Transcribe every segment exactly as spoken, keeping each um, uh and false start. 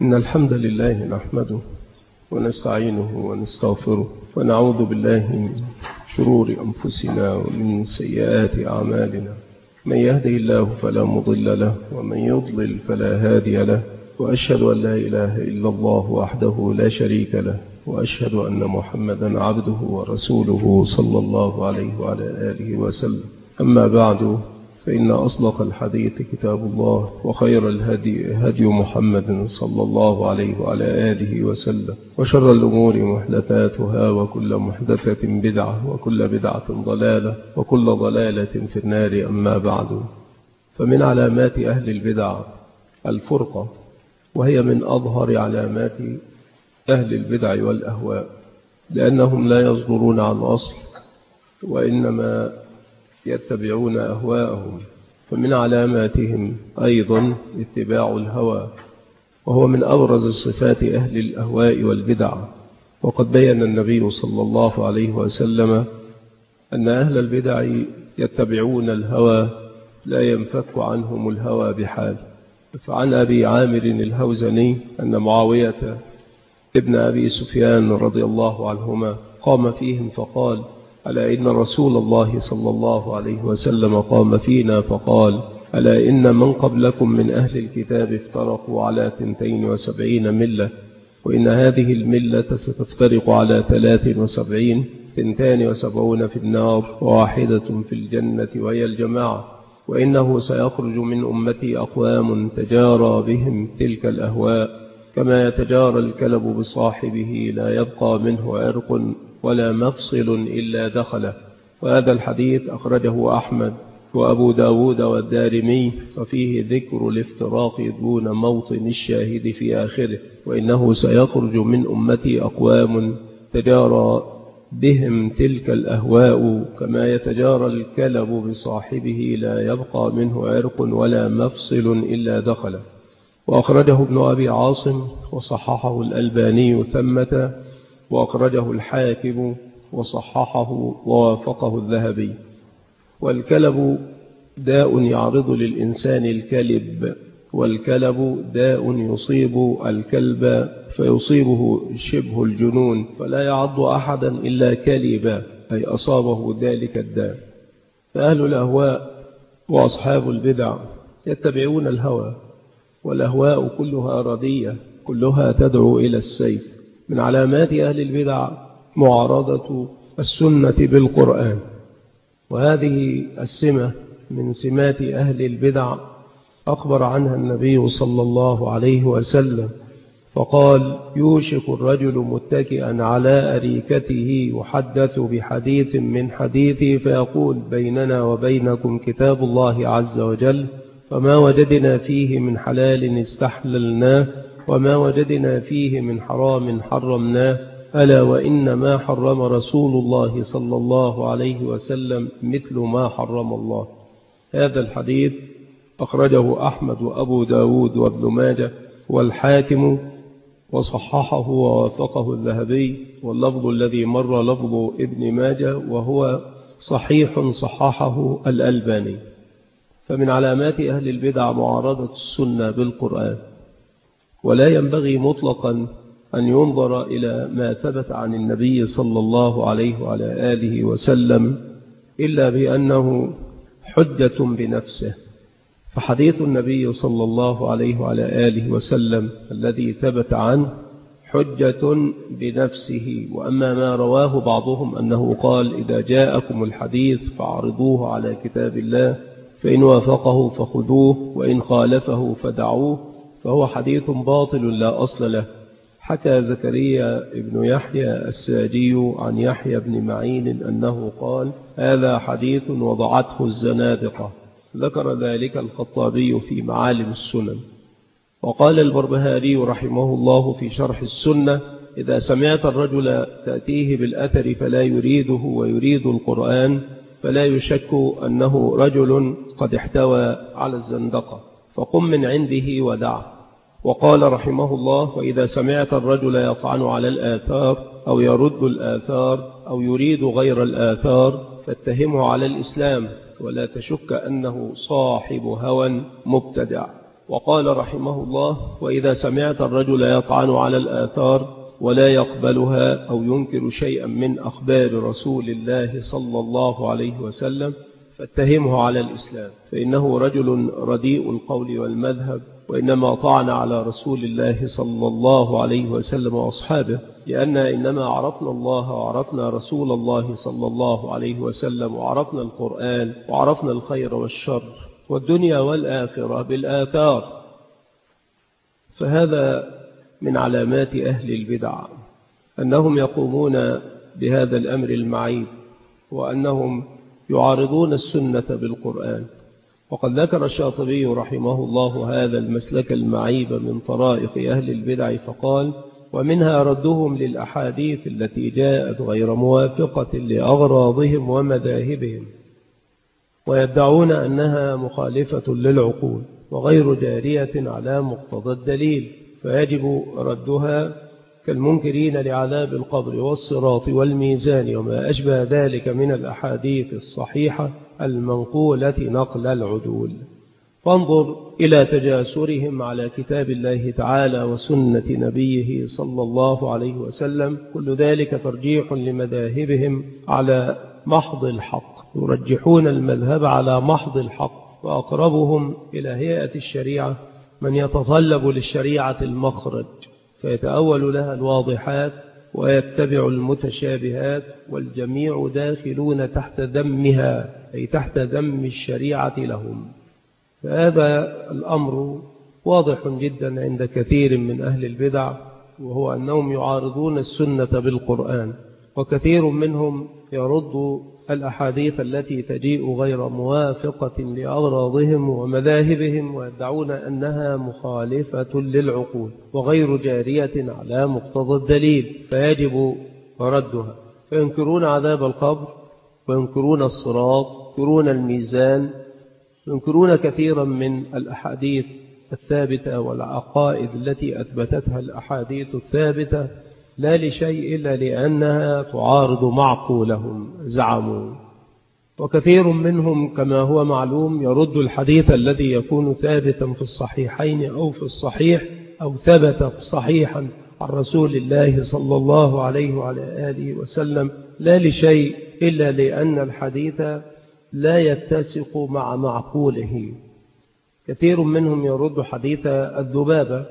إن الحمد لله نحمده ونستعينه ونستغفره ونعوذ بالله من شرور أنفسنا ومن سيئات أعمالنا. من يهده الله فلا مضل له ومن يضلل فلا هادي له، وأشهد أن لا إله إلا الله وحده لا شريك له، وأشهد أن محمدا عبده ورسوله صلى الله عليه وعلى آله وسلم. أما بعد، فإن أصدق الحديث كتاب الله، وخير الهدي هدي محمد صلى الله عليه وعلى آله وسلم، وشر الأمور محدثاتها، وكل محدثة بدعة، وكل بدعة ضلالة، وكل ضلالة في النار. أما بعد، فمن علامات أهل البدع الفرقة، وهي من أظهر علامات أهل البدع والأهواء، لأنهم لا يصدرون عن أصل وإنما يتبعون أهواءهم. فمن علاماتهم أيضا اتباع الهوى، وهو من أبرز صفات أهل الأهواء والبدع. وقد بيّن النبي صلى الله عليه وسلم أن أهل البدع يتبعون الهوى لا ينفك عنهم الهوى بحال. فعن أبي عامر الهوزني أن معاوية ابن أبي سفيان رضي الله عنهما قام فيهم فقال: ألا إن رسول الله صلى الله عليه وسلم قام فينا فقال: ألا إن من قبلكم من أهل الكتاب افترقوا على ثنتين وسبعين ملة، وإن هذه الملة ستفترق على ثلاث وسبعين، ثنتان وسبعون في النار وواحدة في الجنة وهي الجماعة. وإنه سيخرج من أمتي أقوام تجارى بهم تلك الأهواء، كما يتجارى الكلب بصاحبه، لا يبقى منه عرق ولا مفصل إلا دخله. وهذا الحديث أخرجه أحمد وأبو داود والدارمي، وفيه ذكر الافتراق دون موطن الشاهد في آخره. وإنه سيخرج من أمتي أقوام تجارى بهم تلك الأهواء، كما يتجارى الكلب بصاحبه، لا يبقى منه عرق ولا مفصل إلا دخله. وأخرجه ابن أبي عاصم وصححه الألباني ثمة، وأخرجه الحاكم وصححه ووافقه الذهبي. والكلب داء يعرض للإنسان الكلب، والكلب داء يصيب الكلب فيصيبه شبه الجنون، فلا يعض أحدا إلا كلبا، أي أصابه ذلك الداء. فأهل الأهواء وأصحاب البدع يتبعون الهوى، والأهواء كلها ردية، كلها تدعو إلى السيف. من علامات أهل البدع معارضة السنة بالقرآن، وهذه السمة من سمات أهل البدع أخبر عنها النبي صلى الله عليه وسلم فقال: يوشك الرجل متكئا على أريكته يحدث بحديث من حديثه، فيقول: بيننا وبينكم كتاب الله عز وجل، فما وجدنا فيه من حلال استحللناه، وما وجدنا فيه من حرام حرمناه، ألا وإن ما حرم رسول الله صلى الله عليه وسلم مثل ما حرم الله. هذا الحديث أخرجه أحمد وأبو داود وابن ماجه والحاكم، وصححه ووافقه الذهبي. واللفظ الذي مر لفظ ابن ماجه، وهو صحيح صححه الألباني. فمن علامات أهل البدع معارضة السنة بالقرآن، ولا ينبغي مطلقا أن ينظر إلى ما ثبت عن النبي صلى الله عليه وعلى آله وسلم إلا بأنه حجة بنفسه. فحديث النبي صلى الله عليه وعلى آله وسلم الذي ثبت عنه حجة بنفسه. وأما ما رواه بعضهم أنه قال: إذا جاءكم الحديث فاعرضوه على كتاب الله، فإن وافقه فخذوه، وإن خالفه فدعوه، فهو حديث باطل لا أصل له. حكى زكريا ابن يحيى الساجي عن يحيى بن معين أنه قال: هذا حديث وضعته الزنادقة. ذكر ذلك الخطابي في معالم السنن. وقال البربهاري رحمه الله في شرح السنة: إذا سمعت الرجل تأتيه بالأثر فلا يريده ويريد القرآن، فلا يشك أنه رجل قد احتوى على الزندقة، فقم من عنده ودعه. وقال رحمه الله: وإذا سمعت الرجل يطعن على الآثار أو يرد الآثار أو يريد غير الآثار، فاتهمه على الإسلام، ولا تشك أنه صاحب هوى مبتدع. وقال رحمه الله: وإذا سمعت الرجل يطعن على الآثار ولا يقبلها أو ينكر شيئا من أخبار رسول الله صلى الله عليه وسلم فاتهمه على الإسلام، فإنه رجل رديء القول والمذهب، وإنما طعن على رسول الله صلى الله عليه وسلم وأصحابه، لأن إنما عرفنا الله وعرفنا رسول الله صلى الله عليه وسلم وعرفنا القرآن وعرفنا الخير والشر والدنيا والآخرة بالآثار. فهذا من علامات أهل البدع أنهم يقومون بهذا الأمر المعيب، وأنهم يعارضون السنة بالقرآن. وقد ذكر الشاطبي رحمه الله هذا المسلك المعيب من طرائق أهل البدع فقال: ومنها ردهم للأحاديث التي جاءت غير موافقة لأغراضهم ومذاهبهم، ويدعون أنها مخالفة للعقول وغير جارية على مقتضى الدليل، فيجب ردها كالمنكرين لعذاب القبر والصراط والميزان وما أشبه ذلك من الأحاديث الصحيحة المنقولة نقل العدول. فانظر إلى تجاسرهم على كتاب الله تعالى وسنة نبيه صلى الله عليه وسلم، كل ذلك ترجيح لمذاهبهم على محض الحق، يرجحون المذهب على محض الحق. وأقربهم إلى هيئة الشريعة من يتطلب للشريعة المخرج فيتأول لها الواضحات ويتبع المتشابهات، والجميع داخلون تحت ذمها، أي تحت ذم الشريعة لهم. فهذا الأمر واضح جدا عند كثير من أهل البدع، وهو أنهم يعارضون السنة بالقرآن، وكثير منهم يرد الأحاديث التي تجيء غير موافقة لأغراضهم ومذاهبهم، ويدعون أنها مخالفة للعقول وغير جارية على مقتضى الدليل، فيجب ردها. فينكرون عذاب القبر، وينكرون الصراط، وينكرون الميزان، ينكرون كثيرا من الأحاديث الثابتة والعقائد التي أثبتتها الأحاديث الثابتة، لا لشيء إلا لأنها تعارض معقولهم زعموا. وكثير منهم كما هو معلوم يرد الحديث الذي يكون ثابتا في الصحيحين أو في الصحيح أو ثبت صحيحا عن رسول الله صلى الله عليه وعلى آله وسلم، لا لشيء إلا لأن الحديث لا يتسق مع معقوله. كثير منهم يرد حديث الذبابة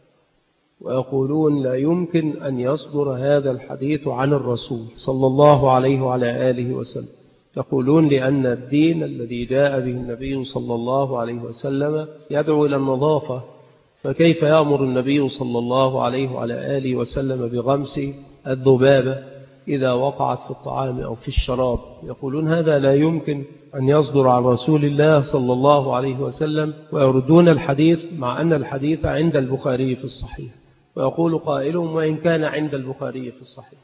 ويقولون لا يمكن أن يصدر هذا الحديث عن الرسول صلى الله عليه وعلى آله وسلم، يقولون لأن الدين الذي جاء به النبي صلى الله عليه وسلم يدعو إلى النظافة، فكيف يأمر النبي صلى الله عليه وعلى آله وسلم بغمس الذبابة إذا وقعت في الطعام أو في الشراب؟ يقولون هذا لا يمكن أن يصدر عن رسول الله صلى الله عليه وسلم، ويردون الحديث مع أن الحديث عند البخاري في الصحيح، ويقول قائلهم وإن كان عند البخاري في الصحيح.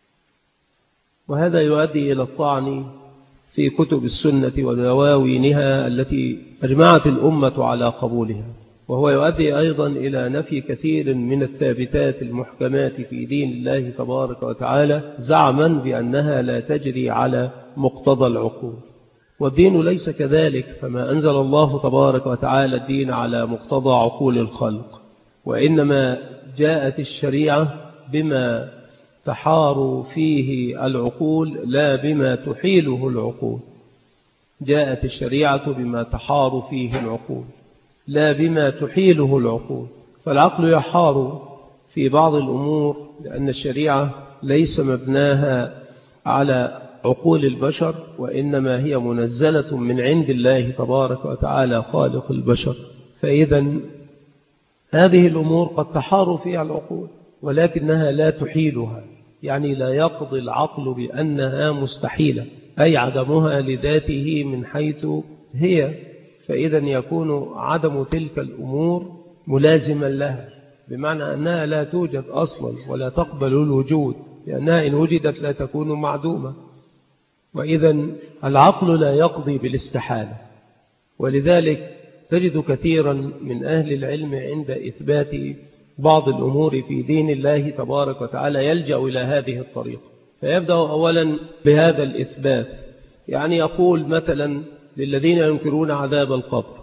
وهذا يؤدي إلى الطعن في كتب السنة ودواوينها التي أجمعت الأمة على قبولها، وهو يؤدي أيضا إلى نفي كثير من الثابتات المحكمات في دين الله تبارك وتعالى، زعما بأنها لا تجري على مقتضى العقول، والدين ليس كذلك. فما أنزل الله تبارك وتعالى الدين على مقتضى عقول الخلق، وإنما جاءت الشريعة بما تحار فيه العقول لا بما تحيله العقول. جاءت الشريعة بما تحار فيه العقول لا بما تحيله العقول. فالعقل يحار في بعض الأمور لأن الشريعة ليس مبناها على عقول البشر، وإنما هي منزلة من عند الله تبارك وتعالى خالق البشر. فإذا هذه الأمور قد تحار فيها العقول ولكنها لا تحيلها، يعني لا يقضي العقل بأنها مستحيلة، أي عدمها لذاته من حيث هي، فإذا يكون عدم تلك الأمور ملازما لها، بمعنى أنها لا توجد أصلا ولا تقبل الوجود، لأنها إن وجدت لا تكون معدومة. وإذا العقل لا يقضي بالاستحالة، ولذلك تجد كثيرا من أهل العلم عند إثبات بعض الأمور في دين الله تبارك وتعالى يلجأ إلى هذه الطريقة، فيبدأ أولا بهذا الإثبات. يعني يقول مثلا للذين ينكرون عذاب القبر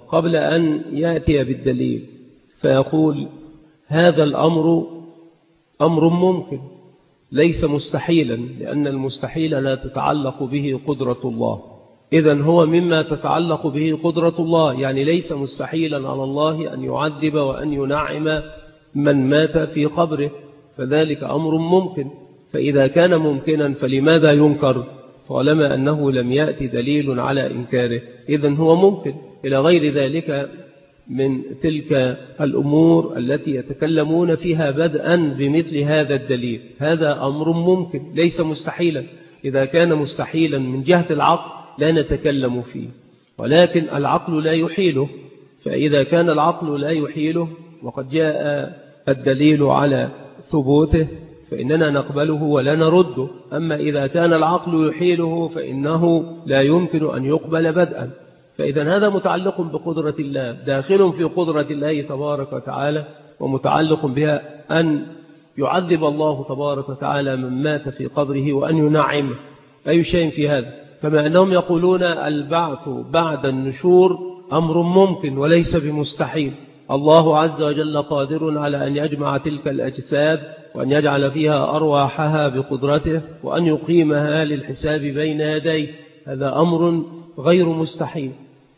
قبل أن يأتي بالدليل، فيقول هذا الأمر أمر ممكن ليس مستحيلا، لأن المستحيل لا تتعلق به قدرة الله. إذن هو مما تتعلق به قدرة الله، يعني ليس مستحيلا على الله أن يعذب وأن ينعم من مات في قبره، فذلك أمر ممكن. فإذا كان ممكنا فلماذا ينكر؟ طالما أنه لم يأتي دليل على إنكاره إذن هو ممكن. إلى غير ذلك من تلك الأمور التي يتكلمون فيها بدءا بمثل هذا الدليل. هذا أمر ممكن ليس مستحيلا. إذا كان مستحيلا من جهة العقل لا نتكلم فيه، ولكن العقل لا يحيله. فإذا كان العقل لا يحيله وقد جاء الدليل على ثبوته فإننا نقبله ولا نرده. أما إذا كان العقل يحيله فإنه لا يمكن أن يقبل بدءا. فإذا هذا متعلق بقدرة الله، داخل في قدرة الله تبارك وتعالى، ومتعلق بها أن يعذب الله تبارك وتعالى من مات في قبره وأن ينعمه. أي شيء في هذا. كما أنهم يقولون البعث بعد النشور أمر ممكن وليس بمستحيل. الله عز وجل قادر على أن يجمع تلك الأجساد وأن يجعل فيها أرواحها بقدرته وأن يقيمها للحساب بين يديه. هذا أمر غير مستحيل.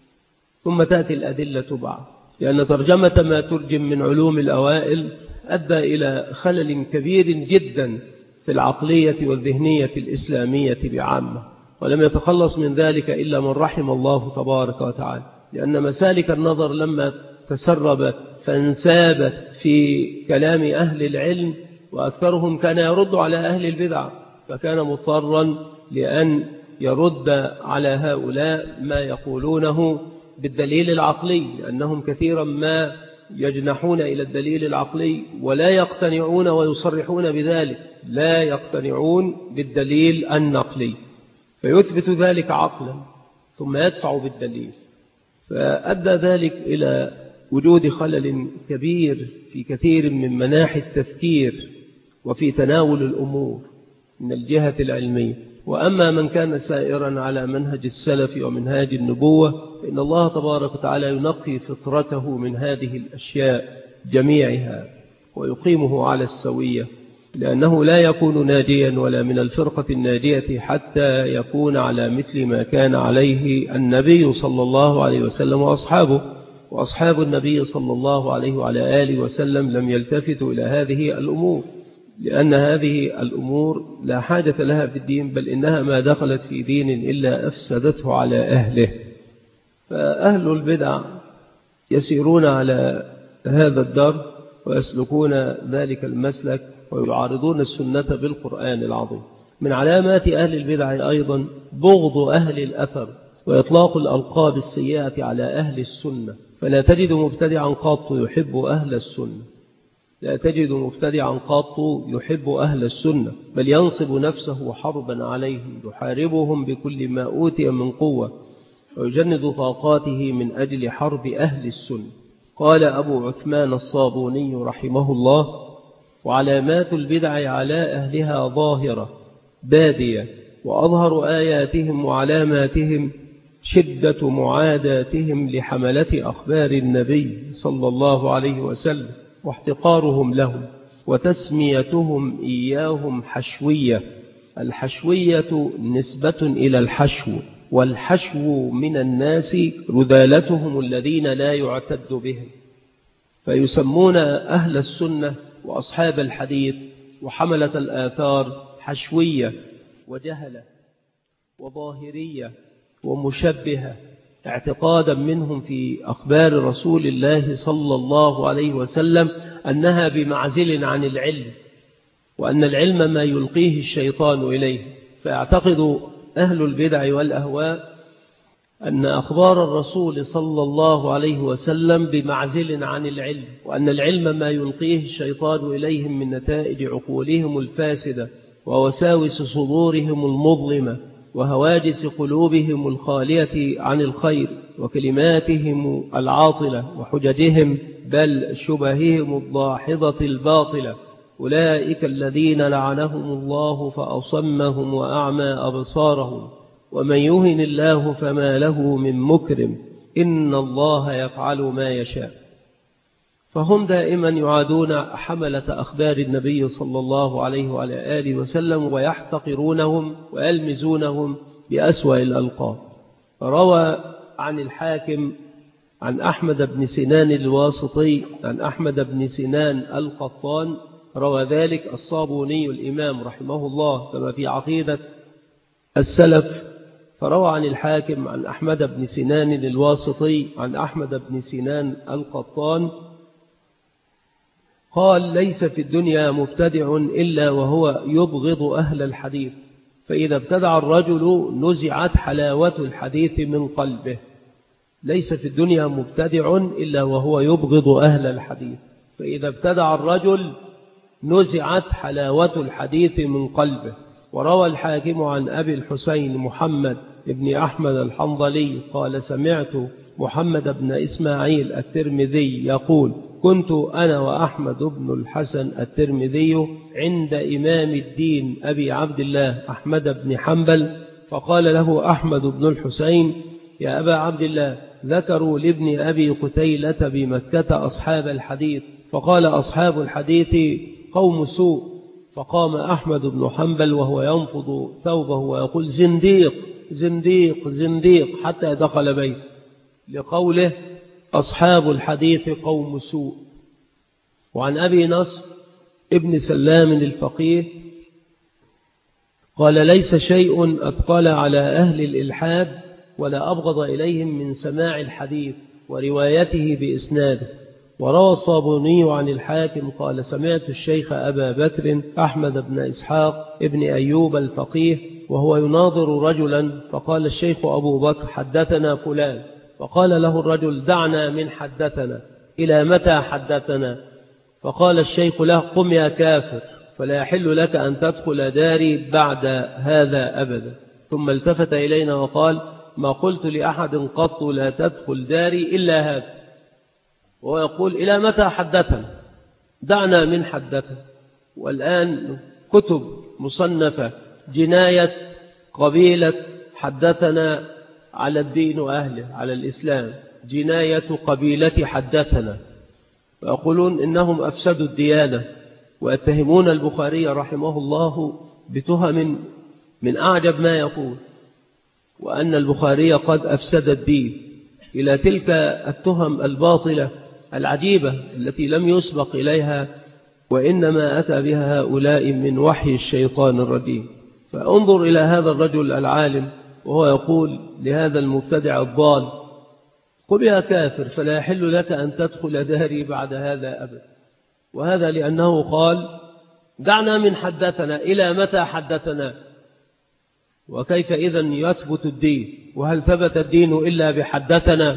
ثم تأتي الأدلة بعد، لأن ترجمة ما ترجم من علوم الأوائل أدى إلى خلل كبير جدا في العقلية والذهنية الإسلامية بعامة، ولم يتخلص من ذلك إلا من رحم الله تبارك وتعالى. لأن مسالك النظر لما تسربت فانسابت في كلام أهل العلم، وأكثرهم كان يرد على أهل البدع، فكان مضطرا لأن يرد على هؤلاء ما يقولونه بالدليل العقلي، لأنهم كثيرا ما يجنحون إلى الدليل العقلي ولا يقتنعون ويصرحون بذلك، لا يقتنعون بالدليل النقلي، فيثبت ذلك عقلا ثم يدفع بالدليل. فأدى ذلك إلى وجود خلل كبير في كثير من مناحي التفكير وفي تناول الأمور من الجهة العلمية. وأما من كان سائرا على منهج السلف ومنهاج النبوة فإن الله تبارك وتعالى ينقي فطرته من هذه الأشياء جميعها ويقيمه على السوية، لأنه لا يكون ناجيا ولا من الفرقة الناجية حتى يكون على مثل ما كان عليه النبي صلى الله عليه وسلم وأصحابه. وأصحاب النبي صلى الله عليه وعلى آله وسلم لم يلتفتوا إلى هذه الأمور، لأن هذه الأمور لا حاجة لها في الدين، بل إنها ما دخلت في دين إلا أفسدته على أهله. فأهل البدع يسيرون على هذا الدرب ويسلكون ذلك المسلك ويعارضون السنة بالقرآن العظيم. من علامات أهل البدع أيضا بغض أهل الأثر وإطلاق الألقاب السيئة على أهل السنة. فلا تجد مبتدعا قط يحب أهل السنة، لا تجد مبتدعا قط يحب أهل السنة، بل ينصب نفسه حربا عليهم، يحاربهم بكل ما أوتي من قوة ويجند طاقاته من أجل حرب أهل السنة. قال أبو عثمان الصابوني رحمه الله: وعلامات البدع على أهلها ظاهرة بادية، وأظهر آياتهم وعلاماتهم شدة معاداتهم لحملة أخبار النبي صلى الله عليه وسلم واحتقارهم لهم وتسميتهم إياهم حشوية. الحشوية نسبة إلى الحشو، والحشو من الناس رذالتهم الذين لا يعتد بهم. فيسمون أهل السنة وأصحاب الحديث وحملة الآثار حشوية وجهلة وظاهرية ومشبهة، اعتقادا منهم في أخبار رسول الله صلى الله عليه وسلم أنها بمعزل عن العلم، وأن العلم ما يلقيه الشيطان إليه. فاعتقد أهل البدع والأهواء أن أخبار الرسول صلى الله عليه وسلم بمعزل عن العلم، وأن العلم ما يلقيه الشيطان إليهم من نتائج عقولهم الفاسدة ووساوس صدورهم المظلمة وهواجس قلوبهم الخالية عن الخير وكلماتهم العاطلة وحججهم بل شبههم الضاحضة الباطلة. أولئك الذين لعنهم الله فأصمهم وأعمى أبصارهم، ومن يهن الله فما له من مكرم، إن الله يفعل ما يشاء. فهم دائما يعادون حملة أخبار النبي صلى الله عليه وعلى آله وسلم ويحتقرونهم ويلمزونهم بأسوأ الألقاب. روى عن الحاكم عن أحمد بن سنان الواسطي عن أحمد بن سنان القطان، روى ذلك الصابوني الإمام رحمه الله كما في عقيدة السلف. فروى عن الحاكم عن أحمد بن سنان الواسطي عن أحمد بن سنان القطان قال: ليس في الدنيا مبتدع إلا وهو يبغض أهل الحديث، فإذا ابتدع الرجل نزعت حلاوة الحديث من قلبه. ليس في الدنيا مبتدع إلا وهو يبغض أهل الحديث، فإذا ابتدع الرجل نزعت حلاوة الحديث من قلبه. وروى الحاكم عن أبي الحسين محمد بن أحمد الحنظلي قال: سمعت محمد بن إسماعيل الترمذي يقول: كنت أنا وأحمد بن الحسن الترمذي عند إمام الدين أبي عبد الله أحمد بن حنبل، فقال له أحمد بن الحسين: يا أبا عبد الله، ذكروا لابن أبي قتيلة بمكة أصحاب الحديث، فقال: أصحاب الحديث قوم سوء. فقام أحمد بن حنبل وهو ينفض ثوبه ويقول: زنديق زنديق زنديق، حتى دخل بيته، لقوله: أصحاب الحديث قوم سوء. وعن أبي نصر ابن سلام الفقيه قال: ليس شيء أثقل على أهل الإلحاد ولا أبغض إليهم من سماع الحديث وروايته بإسناده. وروى الصابوني عن الحاكم قال: سمعت الشيخ أبا بكر أحمد بن إسحاق ابن أيوب الفقيه وهو يناظر رجلا، فقال الشيخ أبو بكر: حدثنا فلان. فقال له الرجل: دعنا من حدثنا، إلى متى حدثنا؟ فقال الشيخ له: قم يا كافر، فلا يحل لك أن تدخل داري بعد هذا أبدا. ثم التفت إلينا وقال: ما قلت لأحد قط لا تدخل داري إلا هذا. وهو يقول: إلى متى حدثنا؟ دعنا من حدثنا. والآن كتب مصنفة جناية قبيلة حدثنا على الدين وأهله، على الإسلام، جناية قبيلة حدثنا، ويقولون إنهم أفسدوا الديانة، ويتهمون البخاري رحمه الله بتهم من أعجب ما يقول، وأن البخاري قد أفسد الدين، إلى تلك التهم الباطلة العجيبة التي لم يسبق إليها، وإنما أتى بها هؤلاء من وحي الشيطان الرجيم. فانظر إلى هذا الرجل العالم وهو يقول لهذا المبتدع الضال: قل يا كافر، فلا يحل لك أن تدخل داري بعد هذا أبدا. وهذا لأنه قال: دعنا من حدثنا، إلى متى حدثنا؟ وكيف إذن يثبت الدين؟ وهل ثبت الدين إلا بحدثنا؟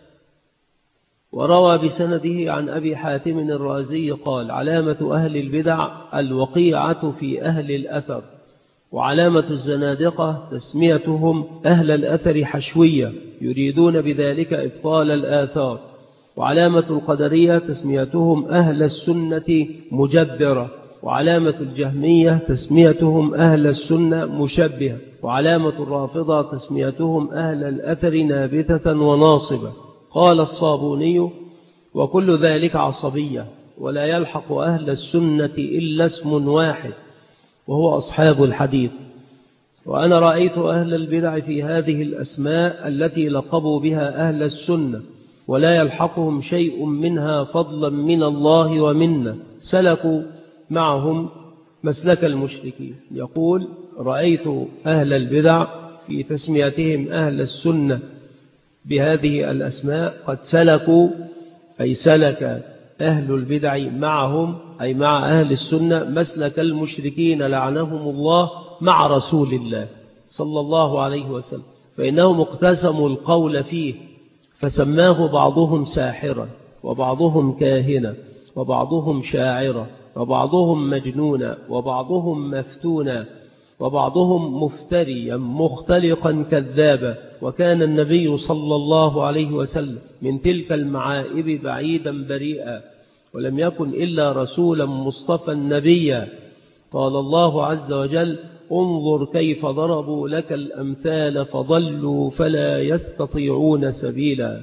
وروى بسنده عن أبي حاتم الرازي قال: علامة أهل البدع الوقيعة في أهل الأثر، وعلامة الزنادقة تسميتهم أهل الأثر حشوية، يريدون بذلك إبطال الآثار. وعلامة القدرية تسميتهم أهل السنة مجبرة. وعلامة الجهمية تسميتهم أهل السنة مشبهة. وعلامة الرافضة تسميتهم أهل الأثر نابتة وناصبة. قال الصابوني: وكل ذلك عصبية، ولا يلحق أهل السنة إلا اسم واحد، وهو أصحاب الحديث. وأنا رأيت أهل البدع في هذه الأسماء التي لقبوا بها أهل السنة، ولا يلحقهم شيء منها فضلا من الله ومنا، سلكوا معهم مسلك المشركين. يقول: رأيت أهل البدع في تسميتهم أهل السنة بهذه الأسماء قد سلكوا، أي سلك أهل البدع معهم، أي مع أهل السنة، مسلك المشركين لعنهم الله مع رسول الله صلى الله عليه وسلم، فإنهم اقتسموا القول فيه، فسماه بعضهم ساحرا، وبعضهم كاهنا، وبعضهم شاعرا، وبعضهم مجنونا، وبعضهم مفتونا، وبعضهم مفتريا مختلقا كذابا. وكان النبي صلى الله عليه وسلم من تلك المعائب بعيدا بريئا، ولم يكن إلا رسولا مصطفى نبيا. قال الله عز وجل: انظر كيف ضربوا لك الأمثال فضلوا فلا يستطيعون سبيلا.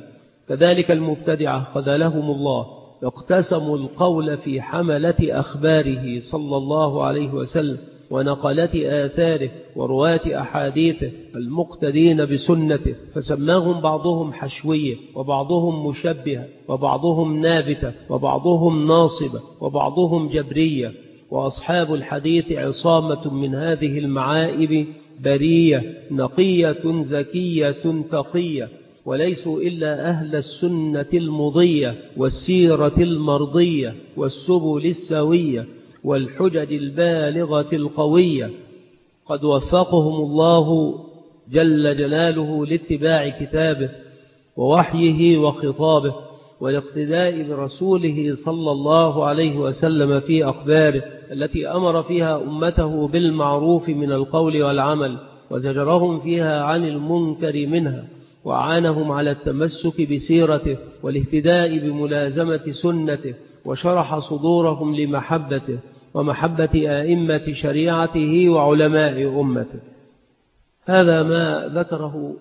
كذلك المبتدعة خذلهم الله اقتسموا القول في حملة أخباره صلى الله عليه وسلم ونقلة آثاره ورواة أحاديثه المقتدين بسنته، فسماهم بعضهم حشوية وبعضهم مشبهة وبعضهم نابتة وبعضهم ناصبة وبعضهم جبرية. وأصحاب الحديث عصامة من هذه المعائب برية نقية زكية تقية، وليسوا إلا أهل السنة المضية والسيرة المرضية والسبل السوية والحجج البالغة القوية، قد وفقهم الله جل جلاله لاتباع كتابه ووحيه وخطابه والاقتداء برسوله صلى الله عليه وسلم في أخباره التي أمر فيها أمته بالمعروف من القول والعمل وزجرهم فيها عن المنكر منها، وعانهم على التمسك بسيرته والاهتداء بملازمة سنته، وشرح صدورهم لمحبته ومحبة آئمة شريعته وعلماء أمته. هذا ما ذكره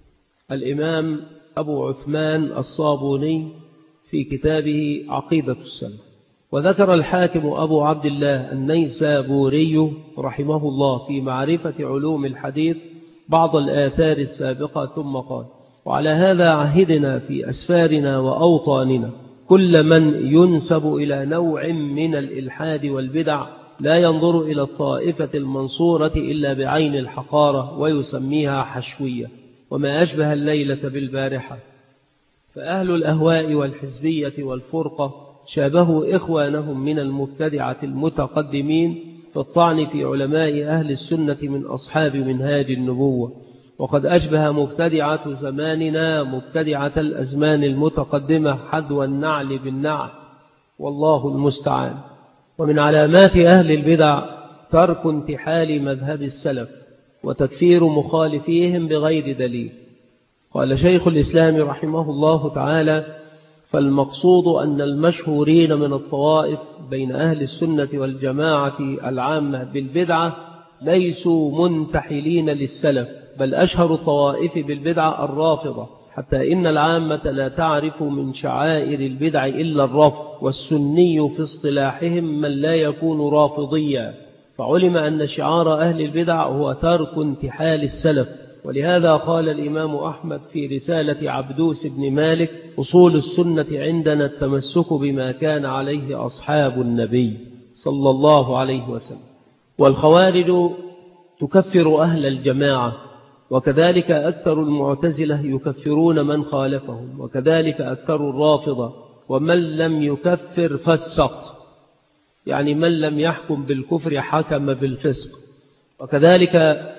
الإمام أبو عثمان الصابوني في كتابه عقيدة السلف. وذكر الحاكم أبو عبد الله النيسابوري رحمه الله في معرفة علوم الحديث بعض الآثار السابقة ثم قال: وعلى هذا عهدنا في أسفارنا وأوطاننا كل من ينسب إلى نوع من الإلحاد والبدع لا ينظر إلى الطائفة المنصورة إلا بعين الحقارة ويسميها حشوية، وما أشبه الليلة بالبارحة. فأهل الأهواء والحزبية والفرقة شابهوا إخوانهم من المبتدعة المتقدمين في الطعن في علماء أهل السنة من أصحاب منهاج النبوة، وقد أشبه مبتدعة زماننا مبتدعة الأزمان المتقدمة حذو النعل بالنعل، والله المستعان. ومن علامات أهل البدع ترك انتحال مذهب السلف وتكفير مخالفيهم بغير دليل. قال شيخ الإسلام رحمه الله تعالى: فالمقصود أن المشهورين من الطوائف بين أهل السنة والجماعة العامة بالبدعة ليسوا منتحلين للسلف، بل أشهر الطوائف بالبدعة الرافضة، حتى إن العامة لا تعرف من شعائر البدع إلا الرفض، والسني في اصطلاحهم من لا يكون رافضيا، فعلم أن شعار أهل البدع هو ترك انتحال السلف. ولهذا قال الإمام أحمد في رسالة عبدوس بن مالك: أصول السنة عندنا التمسك بما كان عليه أصحاب النبي صلى الله عليه وسلم. والخوارج تكفر أهل الجماعة، وكذلك أكثر المعتزلة يكفرون من خالفهم، وكذلك أكثر الرافضة، ومن لم يكفر فسق، يعني من لم يحكم بالكفر حكم بالفسق. وكذلك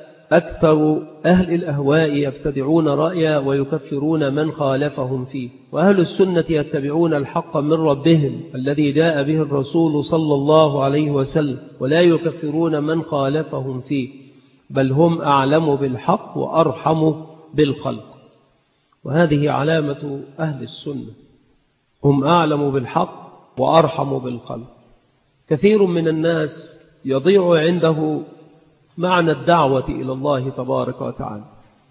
أكثر أهل الأهواء يبتدعون رأيا ويكفرون من خالفهم فيه، وأهل السنة يتبعون الحق من ربهم الذي جاء به الرسول صلى الله عليه وسلم، ولا يكفرون من خالفهم فيه، بل هم أعلم بالحق وأرحم بالخلق. وهذه علامة أهل السنة، هم أعلم بالحق وأرحم بالخلق. كثير من الناس يضيع عنده معنى الدعوة إلى الله تبارك وتعالى،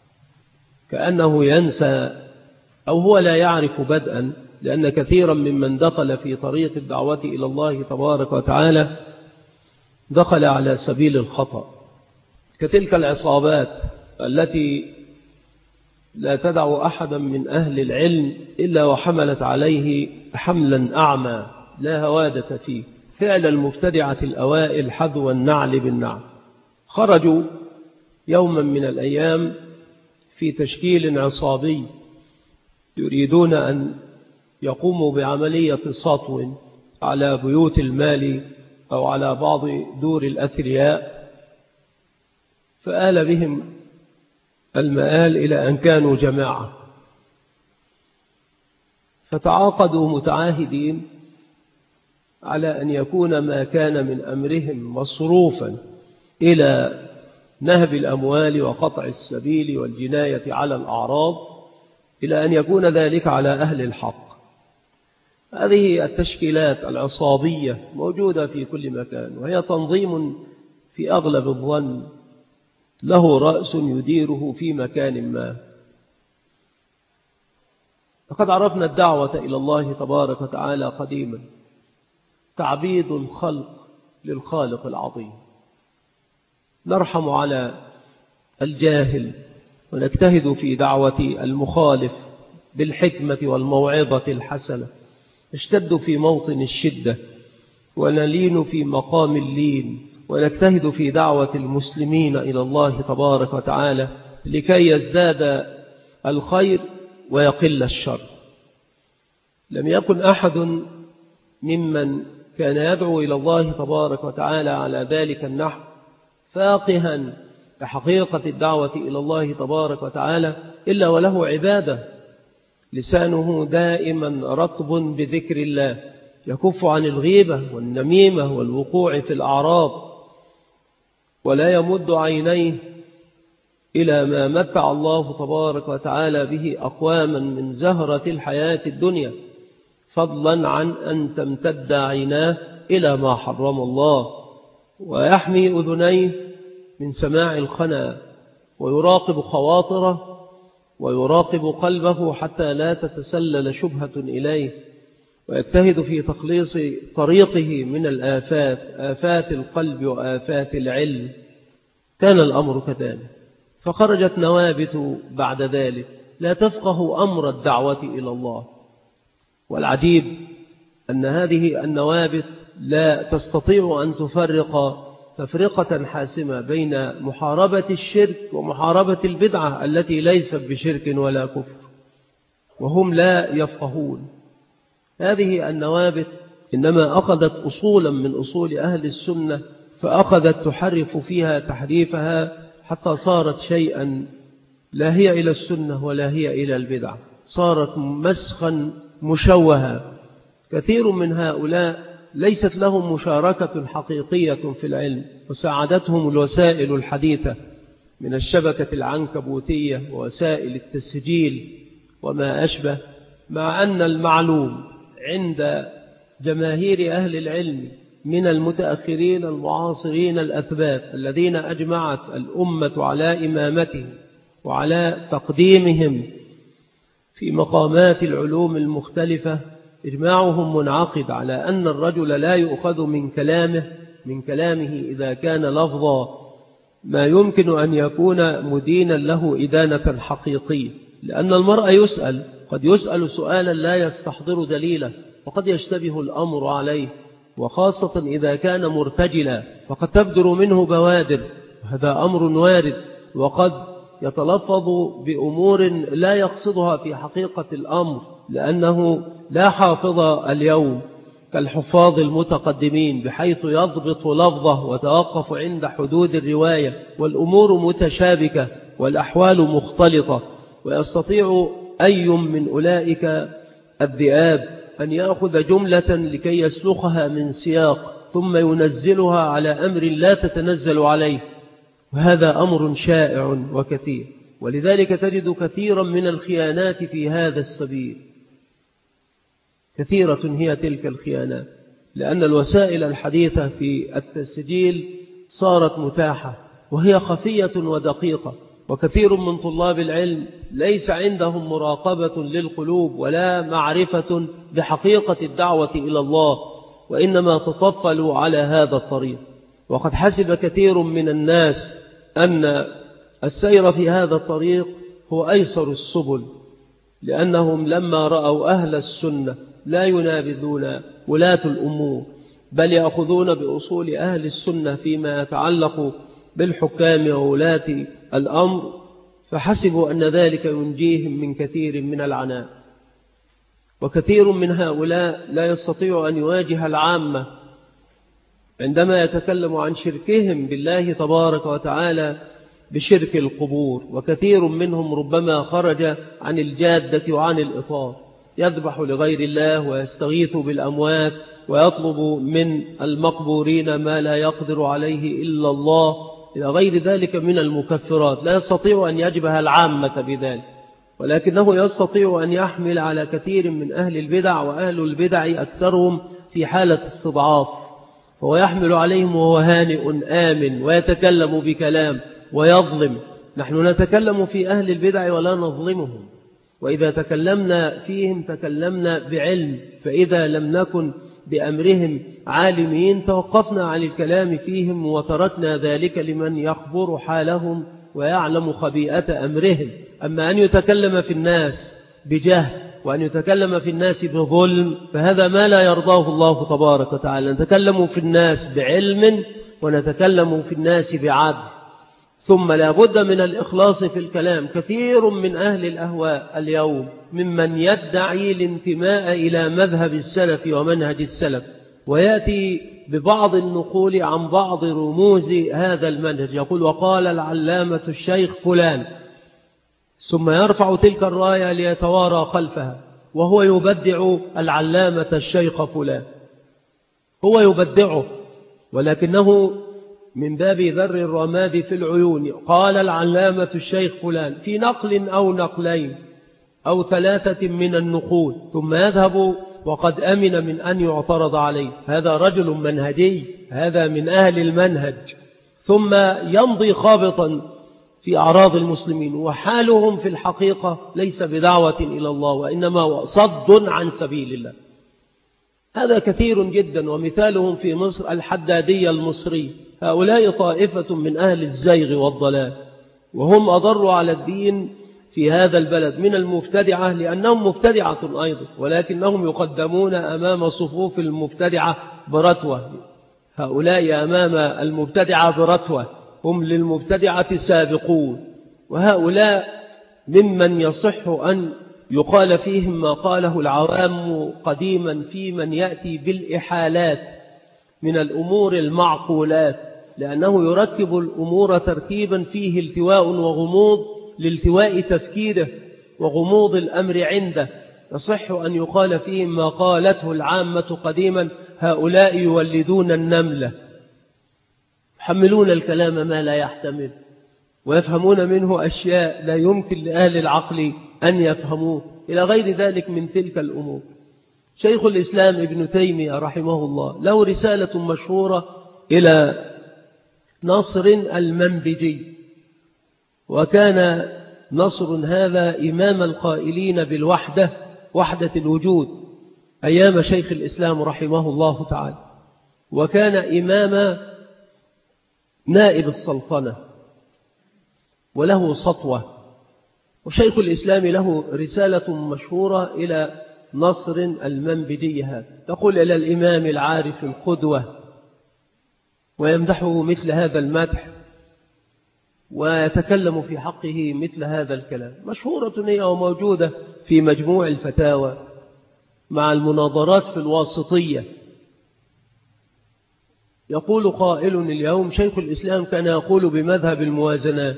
كأنه ينسى أو هو لا يعرف بدءا، لأن كثيرا ممن دخل في طريق الدعوة إلى الله تبارك وتعالى دخل على سبيل الخطأ، كتلك العصابات التي لا تدع أحدا من أهل العلم إلا وحملت عليه حملا أعمى لا هوادة فيه، فعل المبتدعة الأوائل حذو النعل بالنعل. خرجوا يوما من الأيام في تشكيل عصابي يريدون أن يقوموا بعملية سطو على بيوت المال أو على بعض دور الأثرياء، فآل بهم المآل إلى أن كانوا جماعة، فتعاقدوا متعاهدين على أن يكون ما كان من أمرهم مصروفا إلى نهب الأموال وقطع السبيل والجناية على الأعراض، إلى أن يكون ذلك على أهل الحق. هذه التشكيلات العصابية موجودة في كل مكان، وهي تنظيم في أغلب الظن له رأس يديره في مكان ما. لقد عرفنا الدعوة إلى الله تبارك وتعالى قديما تعبيد الخلق للخالق العظيم. نرحم على الجاهل ونجتهد في دعوة المخالف بالحكمة والموعظة الحسنة، نشتد في موطن الشدة ونلين في مقام اللين، ونجتهد في دعوة المسلمين إلى الله تبارك وتعالى لكي يزداد الخير ويقل الشر. لم يكن أحد ممن كان يدعو إلى الله تبارك وتعالى على ذلك النحو فاقها بحقيقة الدعوة إلى الله تبارك وتعالى إلا وله عبادة، لسانه دائما رطب بذكر الله، يكف عن الغيبة والنميمة والوقوع في الأعراض، ولا يمد عينيه إلى ما متع الله تبارك وتعالى به أقواما من زهرة الحياة الدنيا، فضلا عن أن تمتد عيناه إلى ما حرم الله، ويحمي أذنيه من سماع الخنا، ويراقب خواطره ويراقب قلبه حتى لا تتسلل شبهة إليه، ويجتهد في تخليص طريقه من الآفات، آفات القلب وآفات العلم. كان الأمر كذلك، فخرجت نوابت بعد ذلك لا تفقه أمر الدعوة إلى الله. والعجيب أن هذه النوابت لا تستطيع أن تفرق تفرقة حاسمة بين محاربة الشرك ومحاربة البدعة التي ليست بشرك ولا كفر، وهم لا يفقهون. هذه النوابت إنما أخذت أصولا من أصول أهل السنة فأخذت تحرف فيها تحريفها حتى صارت شيئا لا هي إلى السنة ولا هي إلى البدعة، صارت مسخا مشوها. كثير من هؤلاء ليست لهم مشاركة حقيقية في العلم، وساعدتهم الوسائل الحديثة من الشبكة العنكبوتية ووسائل التسجيل وما أشبه، مع أن المعلوم عند جماهير أهل العلم من المتأخرين المعاصرين الأثبات الذين أجمعت الأمة على إمامتهم وعلى تقديمهم في مقامات العلوم المختلفة، إجماعهم منعقد على أن الرجل لا يؤخذ من كلامه من كلامه إذا كان لفظا ما يمكن أن يكون مدينا له إدانة حقيقية، لأن المرء يسأل قد يسأل سؤالا لا يستحضر دليلا، وقد يشتبه الأمر عليه، وخاصة إذا كان مرتجلا فقد تبدر منه بوادر، وهذا أمر وارد، وقد يتلفظ بأمور لا يقصدها في حقيقة الأمر، لأنه لا حافظ اليوم كالحفاظ المتقدمين بحيث يضبط لفظه وتوقف عند حدود الرواية، والأمور متشابكة والأحوال مختلطة، ويستطيع أي من أولئك الذئاب أن يأخذ جملة لكي يسلخها من سياق ثم ينزلها على أمر لا تتنزل عليه، وهذا أمر شائع وكثير. ولذلك تجد كثيرا من الخيانات في هذا السبيل، كثيرة هي تلك الخيانات، لأن الوسائل الحديثة في التسجيل صارت متاحة وهي خفية ودقيقة، وكثير من طلاب العلم ليس عندهم مراقبة للقلوب ولا معرفة بحقيقة الدعوة إلى الله، وإنما تطفلوا على هذا الطريق. وقد حسب كثير من الناس أن السير في هذا الطريق هو أيسر السبل، لأنهم لما رأوا أهل السنة لا ينابذون ولاة الأمور، بل يأخذون بأصول أهل السنة فيما يتعلق بالحكام وولاة الأمر، فحسبوا أن ذلك ينجيهم من كثير من العناء. وكثير من هؤلاء لا يستطيع أن يواجه العامة عندما يتكلم عن شركهم بالله تبارك وتعالى بشرك القبور، وكثير منهم ربما خرج عن الجادة وعن الإطار، يذبح لغير الله ويستغيث بالأموات ويطلب من المقبورين ما لا يقدر عليه إلا الله، إلى غير ذلك من المكفرات. لا يستطيع أن يجبه العامة بذلك، ولكنه يستطيع أن يحمل على كثير من أهل البدع، وأهل البدع أكثرهم في حالة استضعاف، فهو يحمل عليهم وهو هانئ آمن ويتكلم بكلام ويظلم. نحن نتكلم في أهل البدع ولا نظلمهم، وإذا تكلمنا فيهم تكلمنا بعلم، فإذا لم نكن بأمرهم عالمين توقفنا عن الكلام فيهم وتركنا ذلك لمن يخبر حالهم ويعلم خبيئة أمرهم. أما أن يتكلم في الناس بجهل وأن يتكلم في الناس بظلم فهذا ما لا يرضاه الله تبارك وتعالى. نتكلم في الناس بعلم ونتكلم في الناس بعدل. ثم لا بد من الإخلاص في الكلام. كثير من أهل الأهواء اليوم ممن يدعي الانتماء إلى مذهب السلف ومنهج السلف ويأتي ببعض النقول عن بعض رموز هذا المنهج، يقول وقال العلامة الشيخ فلان، ثم يرفع تلك الراية ليتوارى خلفها وهو يبدع العلامة الشيخ فلان، هو يبدعه ولكنه من باب ذر الرماد في العيون. قال العلامة الشيخ فلان في نقل أو نقلين أو ثلاثة من النقول، ثم يذهب وقد أمن من أن يعترض عليه. هذا رجل منهجي، هذا من أهل المنهج، ثم يمضي خابطا في أعراض المسلمين، وحالهم في الحقيقة ليس بدعوة إلى الله وإنما صد عن سبيل الله. هذا كثير جدا، ومثالهم في مصر الحدادية المصري. هؤلاء طائفة من أهل الزيغ والضلال، وهم أضروا على الدين في هذا البلد من المبتدعة، لأنهم مبتدعة أيضا ولكنهم يقدمون أمام صفوف المبتدعة برتوة. هؤلاء أمام المبتدعة برتوة، هم للمبتدعة سابقون. وهؤلاء ممن يصح أن يقال فيهم ما قاله العوام قديما في من يأتي بالإحالات من الأمور المعقولات، لأنه يركب الأمور تركيبا فيه التواء وغموض لالتواء تفكيره وغموض الأمر عنده. يصح أن يقال فيهم ما قالته العامة قديما هؤلاء يولدون النملة، يحملون الكلام ما لا يحتمل ويفهمون منه أشياء لا يمكن لأهل العقل أن يفهموه، إلى غير ذلك من تلك الأمور. شيخ الإسلام ابن تيمية رحمه الله له رسالة مشهورة إلى نصر المنبجي، وكان نصر هذا إمام القائلين بالوحدة، وحدة الوجود، أيام شيخ الإسلام رحمه الله تعالى، وكان إمام نائب السلطنة وله سطوة. وشيخ الإسلام له رسالة مشهورة إلى نصر المنبجي هذا، تقول إلى الإمام العارف القدوة، ويمدحه مثل هذا المدح ويتكلم في حقه مثل هذا الكلام. مشهورة هي وموجودة في مجموع الفتاوى مع المناظرات في الواسطية. يقول قائل اليوم شيخ الإسلام كان يقول بمذهب الموازنات،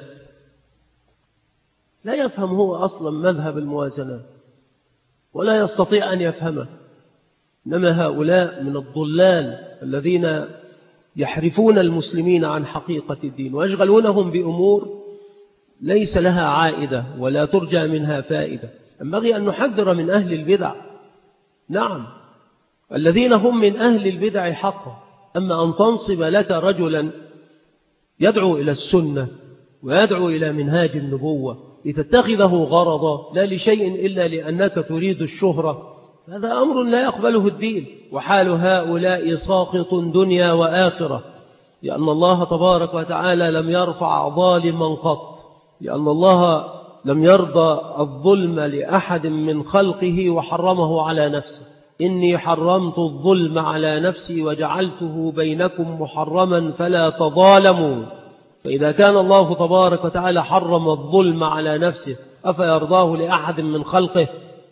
لا يفهم هو أصلا مذهب الموازنات ولا يستطيع أن يفهمه، إنما هؤلاء من الضلال الذين يحرفون المسلمين عن حقيقة الدين ويشغلونهم بأمور ليس لها عائدة ولا ترجى منها فائدة. ينبغي أن نحذر من أهل البدع، نعم الذين هم من أهل البدع حقا، أما أن تنصب لك رجلا يدعو إلى السنة ويدعو إلى منهاج النبوة لتتخذه غرضا لا لشيء إلا لأنك تريد الشهرة، هذا أمر لا يقبله الدين. وحال هؤلاء ساقط دنيا وآخرة، لأن الله تبارك وتعالى لم يرفع ظالما قط، لأن الله لم يرضى الظلم لأحد من خلقه وحرمه على نفسه. إني حرمت الظلم على نفسي وجعلته بينكم محرما فلا تظالموا. فإذا كان الله تبارك وتعالى حرم الظلم على نفسه أفيرضاه لأحد من خلقه؟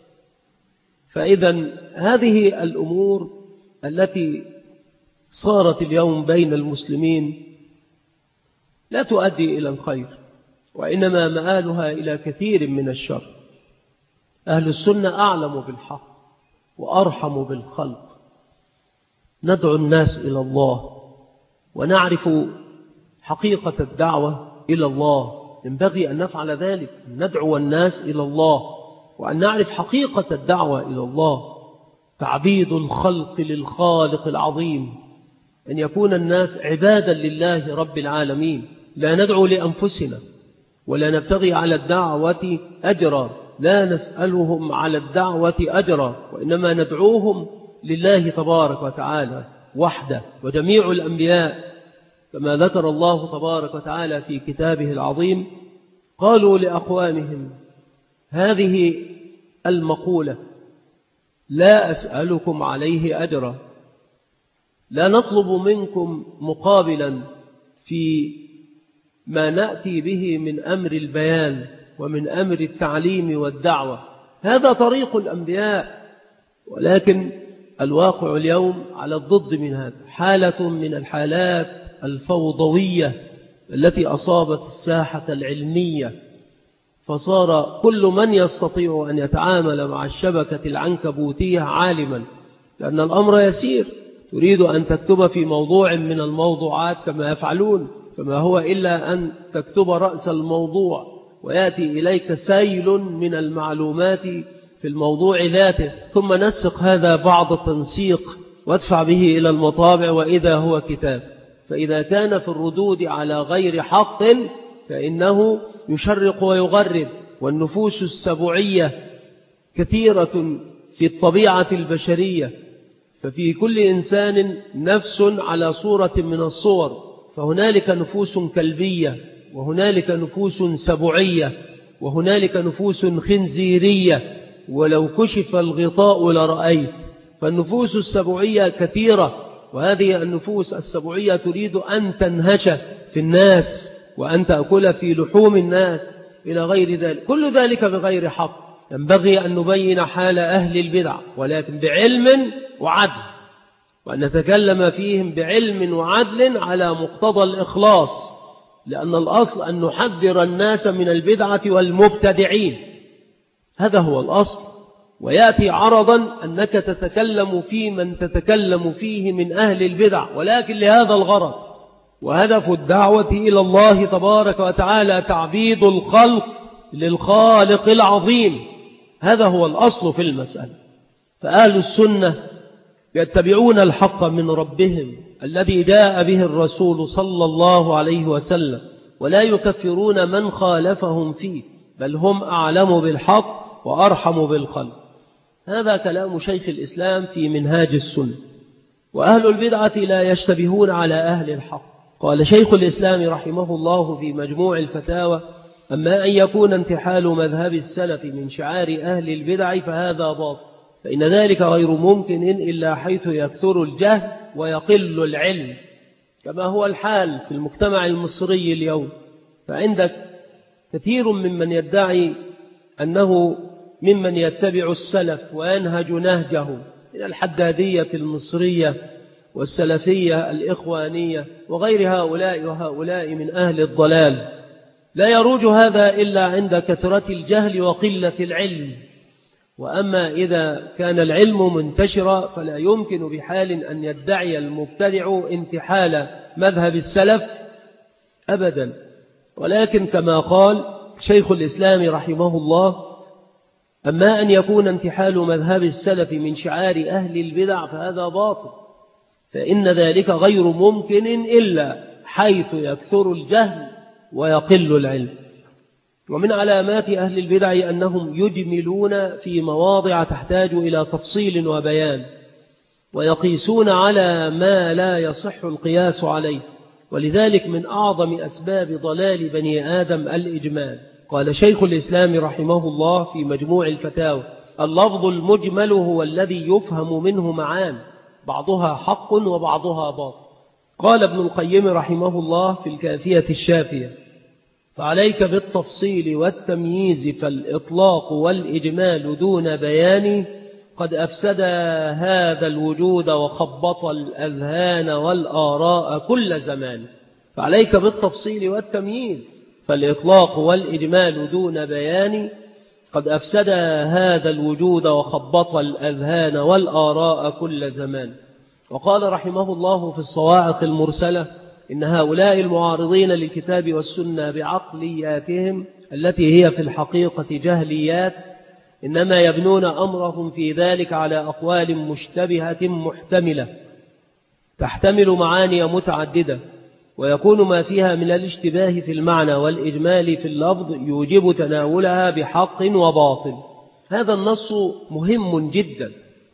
فإذا هذه الأمور التي صارت اليوم بين المسلمين لا تؤدي إلى الخير، وإنما مآلها إلى كثير من الشر. أهل السنة أعلم بالحق وأرحم بالخلق، ندعو الناس إلى الله ونعرف حقيقة الدعوة إلى الله. ينبغي أن نفعل ذلك، أن ندعو الناس إلى الله وأن نعرف حقيقة الدعوة إلى الله، تعبيد الخلق للخالق العظيم، أن يكون الناس عبادا لله رب العالمين، لا ندعو لأنفسنا ولا نبتغي على الدعوة أجرا، لا نسألهم على الدعوة أجرا، وإنما ندعوهم لله تبارك وتعالى وحده. وجميع الأنبياء كما ذكر الله تبارك وتعالى في كتابه العظيم قالوا لأقوامهم هذه المقولة: لا أسألكم عليه أجرا، لا نطلب منكم مقابلا في ما نأتي به من أمر البيان ومن أمر التعليم والدعوة، هذا طريق الأنبياء. ولكن الواقع اليوم على الضد من هذا، حالة من الحالات الفوضوية التي أصابت الساحة العلمية، فصار كل من يستطيع أن يتعامل مع الشبكة العنكبوتية عالما، لأن الأمر يسير. تريد أن تكتب في موضوع من الموضوعات كما يفعلون، فما هو إلا أن تكتب رأس الموضوع ويأتي إليك سيل من المعلومات في الموضوع ذاته، ثم نسق هذا بعض التنسيق وادفع به إلى المطابع وإذا هو كتاب. فإذا كان في الردود على غير حق فإنه يشرق ويغرب. والنفوس السبعية كثيرة في الطبيعة البشرية، ففي كل إنسان نفس على صورة من الصور، فهنالك نفوس كلبية، وهنالك نفوس سبعية، وهنالك نفوس خنزيرية، ولو كشف الغطاء لرأيت. فالنفوس السبعية كثيرة، وهذه النفوس السبعية تريد أن تنهش في الناس وأن تأكل في لحوم الناس إلى غير ذلك، كل ذلك بغير حق. ينبغي أن نبين حال أهل البدع، ولكن بعلم وعدل، وأن نتكلم فيهم بعلم وعدل على مقتضى الإخلاص، لأن الأصل أن نحذر الناس من البدعة والمبتدعين، هذا هو الأصل. ويأتي عرضا أنك تتكلم في من تتكلم فيه من أهل البدع، ولكن لهذا الغرض. وهدف الدعوة إلى الله تبارك وتعالى تعبيد الخلق للخالق العظيم، هذا هو الأصل في المسألة. فأهل السنة يتبعون الحق من ربهم الذي جاء به الرسول صلى الله عليه وسلم، ولا يكفرون من خالفهم فيه، بل هم أعلم بالحق وأرحم بالخلق. هذا كلام شيخ الإسلام في منهاج السنة. وأهل البدعة لا يشتبهون على أهل الحق. قال شيخ الإسلام رحمه الله في مجموع الفتاوى: أما أن يكون انتحال مذهب السلف من شعار أهل البدع فهذا باطل، فإن ذلك غير ممكن إلا حيث يكثر الجهل ويقل العلم، كما هو الحال في المجتمع المصري اليوم. فعندك كثير ممن يدعي أنه ممن يتبع السلف وينهج نهجه من الحدادية المصرية والسلفية الإخوانية وغير هؤلاء وهؤلاء من أهل الضلال، لا يروج هذا إلا عند كثرة الجهل وقلة العلم. وأما إذا كان العلم منتشرا فلا يمكن بحال أن يدعي المبتدع انتحال مذهب السلف أبدا. ولكن كما قال شيخ الإسلام رحمه الله: أما أن يكون انتحال مذهب السلف من شعار أهل البدع فهذا باطل، فإن ذلك غير ممكن إلا حيث يكثر الجهل ويقل العلم. ومن علامات أهل البدع أنهم يجملون في مواضع تحتاج إلى تفصيل وبيان، ويقيسون على ما لا يصح القياس عليه، ولذلك من أعظم أسباب ضلال بني آدم الإجمال. قال شيخ الإسلام رحمه الله في مجموع الفتاوى: اللفظ المجمل هو الذي يفهم منه معان، بعضها حق وبعضها باطل. قال ابن القيم رحمه الله في الكافية الشافية: فعليك بالتفصيل والتمييز، فالإطلاق والإجمال دون بيان قد أفسد هذا الوجود وخبط الأذهان والآراء كل زمان. فعليك بالتفصيل والتمييز، فالإطلاق والإجمال دون بيان قد أفسد هذا الوجود وخبط الأذهان والآراء كل زمان. وقال رحمه الله في الصواعق المرسلة: إن هؤلاء المعارضين للكتاب والسنة بعقلياتهم التي هي في الحقيقة جهليات إنما يبنون أمرهم في ذلك على أقوال مشتبهة محتملة تحتمل معاني متعددة، ويكون ما فيها من الاشتباه في المعنى والإجمال في اللفظ يوجب تناولها بحق وباطل. هذا النص مهم جدا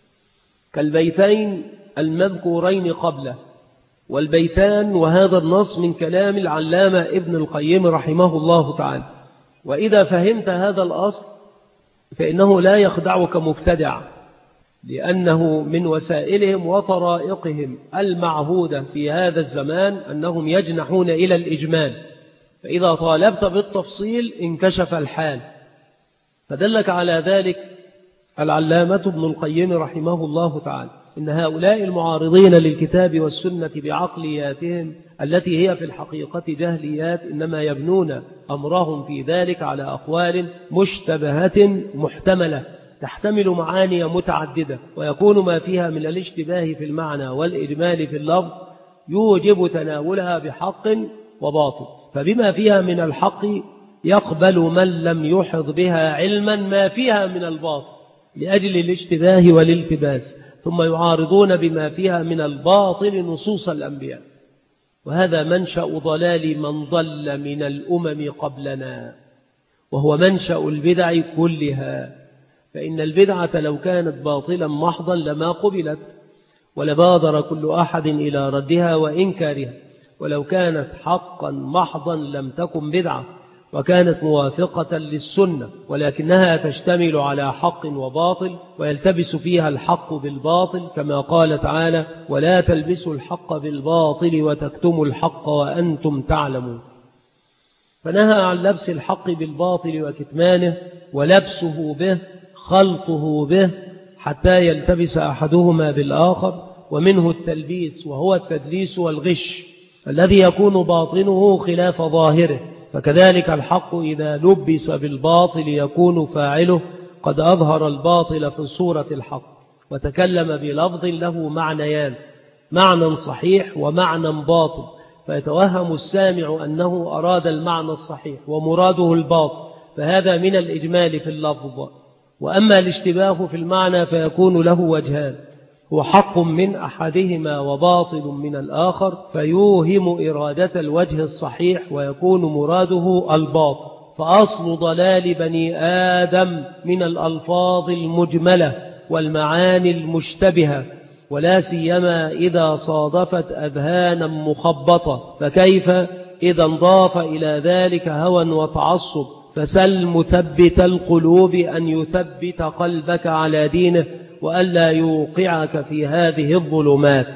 كالبيتين المذكورين قبله، والبيتان وهذا النص من كلام العلامة ابن القيم رحمه الله تعالى. وإذا فهمت هذا الأصل فإنه لا يخدعك مبتدع، لأنه من وسائلهم وطرائقهم المعهودة في هذا الزمان أنهم يجنحون إلى الإجمال، فإذا طالبت بالتفصيل انكشف الحال. فدلك على ذلك العلامة ابن القيم رحمه الله تعالى إن هؤلاء المعارضين للكتاب والسنة بعقلياتهم التي هي في الحقيقة جهليات إنما يبنون أمرهم في ذلك على أقوال مشتبهة محتملة تحتمل معاني متعددة، ويكون ما فيها من الاشتباه في المعنى والإجمال في اللفظ يوجب تناولها بحق وباطل. فبما فيها من الحق يقبل من لم يحض بها علما ما فيها من الباطل لأجل الاشتباه والالتباس، ثم يعارضون بما فيها من الباطل نصوص الأنبياء. وهذا منشأ ضلال من ضل من الأمم قبلنا، وهو منشأ البدع كلها. فإن البدعة لو كانت باطلا محضا لما قبلت، ولبادر كل أحد إلى ردها وإنكارها. ولو كانت حقا محضا لم تكن بدعة، وكانت موافقة للسنة، ولكنها تشتمل على حق وباطل ويلتبس فيها الحق بالباطل، كما قال تعالى: ولا تلبسوا الحق بالباطل وتكتموا الحق وأنتم تعلمون. فنهى عن لبس الحق بالباطل وكتمانه، ولبسه به خلطه به حتى يلتبس أحدهما بالآخر، ومنه التلبيس وهو التدليس والغش الذي يكون باطنه خلاف ظاهره. فكذلك الحق إذا لبس بالباطل يكون فاعله قد أظهر الباطل في صورة الحق، وتكلم بلفظ له معنيان: معنى صحيح ومعنى باطل، فيتوهم السامع أنه أراد المعنى الصحيح ومراده الباطل، فهذا من الإجمال في اللفظ. وأما الاشتباه في المعنى فيكون له وجهان: هو حق من أحدهما وباطل من الآخر، فيوهم إرادة الوجه الصحيح ويكون مراده الباطل. فأصل ضلال بني آدم من الألفاظ المجملة والمعاني المشتبهة، ولا سيما إذا صادفت أذهانا مخبطة، فكيف إذا انضاف إلى ذلك هوى وتعصب؟ فسل مثبت القلوب أن يثبت قلبك على دينه وألا يوقعك في هذه الظلمات.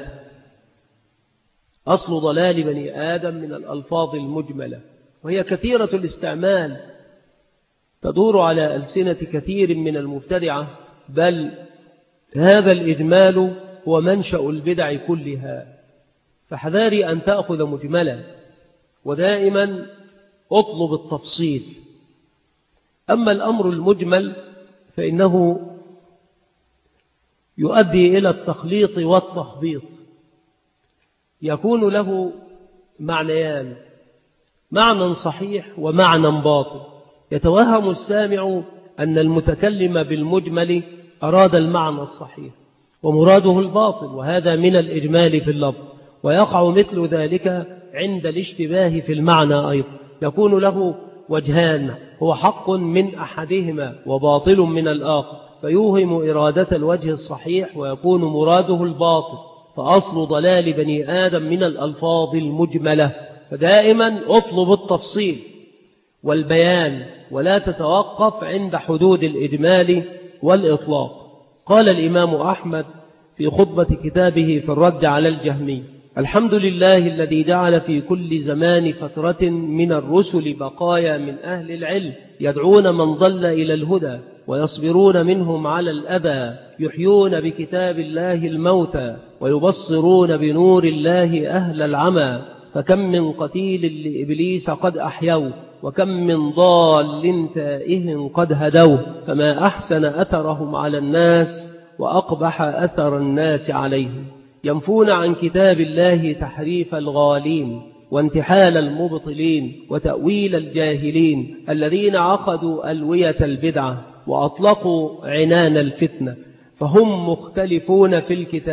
أصل ضلال بني آدم من الألفاظ المجملة، وهي كثيرة الاستعمال تدور على ألسنة كثير من المبتدعة، بل هذا الإجمال هو منشأ البدع كلها. فحذاري أن تأخذ مجملا، ودائما أطلب التفصيل. أما الأمر المجمل فإنه يؤدي إلى التخليط والتخبيط، يكون له معنيان: معنى صحيح ومعنى باطل. يتوهم السامع أن المتكلم بالمجمل أراد المعنى الصحيح ومراده الباطل، وهذا من الإجمال في اللفظ. ويقع مثل ذلك عند الاشتباه في المعنى أيضا، يكون له وجهان: هو حق من أحدهما وباطل من الآخر، فيوهم إرادة الوجه الصحيح ويكون مراده الباطل. فأصل ضلال بني آدم من الألفاظ المجملة. فدائما أطلب التفصيل والبيان، ولا تتوقف عند حدود الإجمال والإطلاق. قال الإمام أحمد في خطبة كتابه في الرد على الجهمي: الحمد لله الذي جعل في كل زمان فترة من الرسل بقايا من أهل العلم يدعون من ضل إلى الهدى، ويصبرون منهم على الأذى، يحيون بكتاب الله الموتى، ويبصرون بنور الله أهل العمى. فكم من قتيل لإبليس قد أحيوه، وكم من ضال تائه قد هدوه، فما أحسن أثرهم على الناس وأقبح أثر الناس عليهم. ينفون عن كتاب الله تحريف الغالين وانتحال المبطلين وتأويل الجاهلين الذين عقدوا ألوية البدعة وأطلقوا عنان الفتنة، فهم مختلفون في الكتاب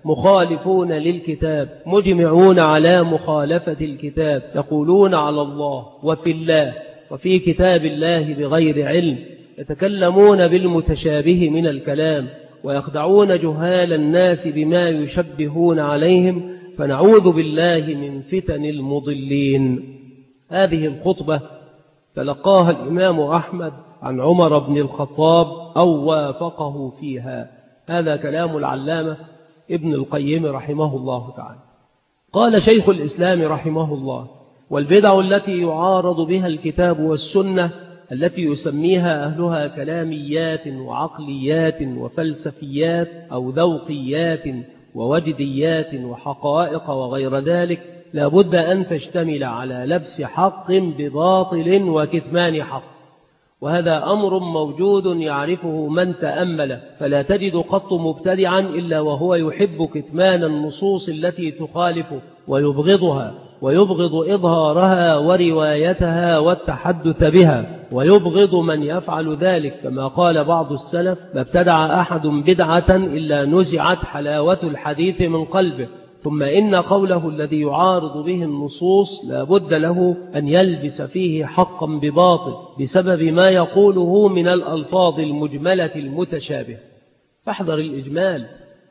مخالفون للكتاب مجمعون على مخالفة الكتاب، يقولون على الله وفي الله وفي كتاب الله بغير علم، يتكلمون بالمتشابه من الكلام ويخدعون جهال الناس بما يشبهون عليهم، فنعوذ بالله من فتن المضلين. هذه الخطبة تلقاها الإمام أحمد عن عمر بن الخطاب أو وافقه فيها. هذا كلام العلامة ابن القيم رحمه الله تعالى. قال شيخ الإسلام رحمه الله: والبدع التي يعارض بها الكتاب والسنة التي يسميها أهلها كلاميات وعقليات وفلسفيات أو ذوقيات ووجديات وحقائق وغير ذلك، لا بد أن تشتمل على لبس حق بباطل وكتمان حق، وهذا أمر موجود يعرفه من تأمل، فلا تجد قط مبتدعا إلا وهو يحب كتمان النصوص التي تخالفه ويبغضها، ويبغض إظهارها وروايتها والتحدث بها، ويبغض من يفعل ذلك، كما قال بعض السلف: ما ابتدع أحد بدعة إلا نزعت حلاوة الحديث من قلبه. ثم إن قوله الذي يعارض به النصوص لا بد له أن يلبس فيه حقا بباطل بسبب ما يقوله من الألفاظ المجملة المتشابهة. فاحذر الإجمال،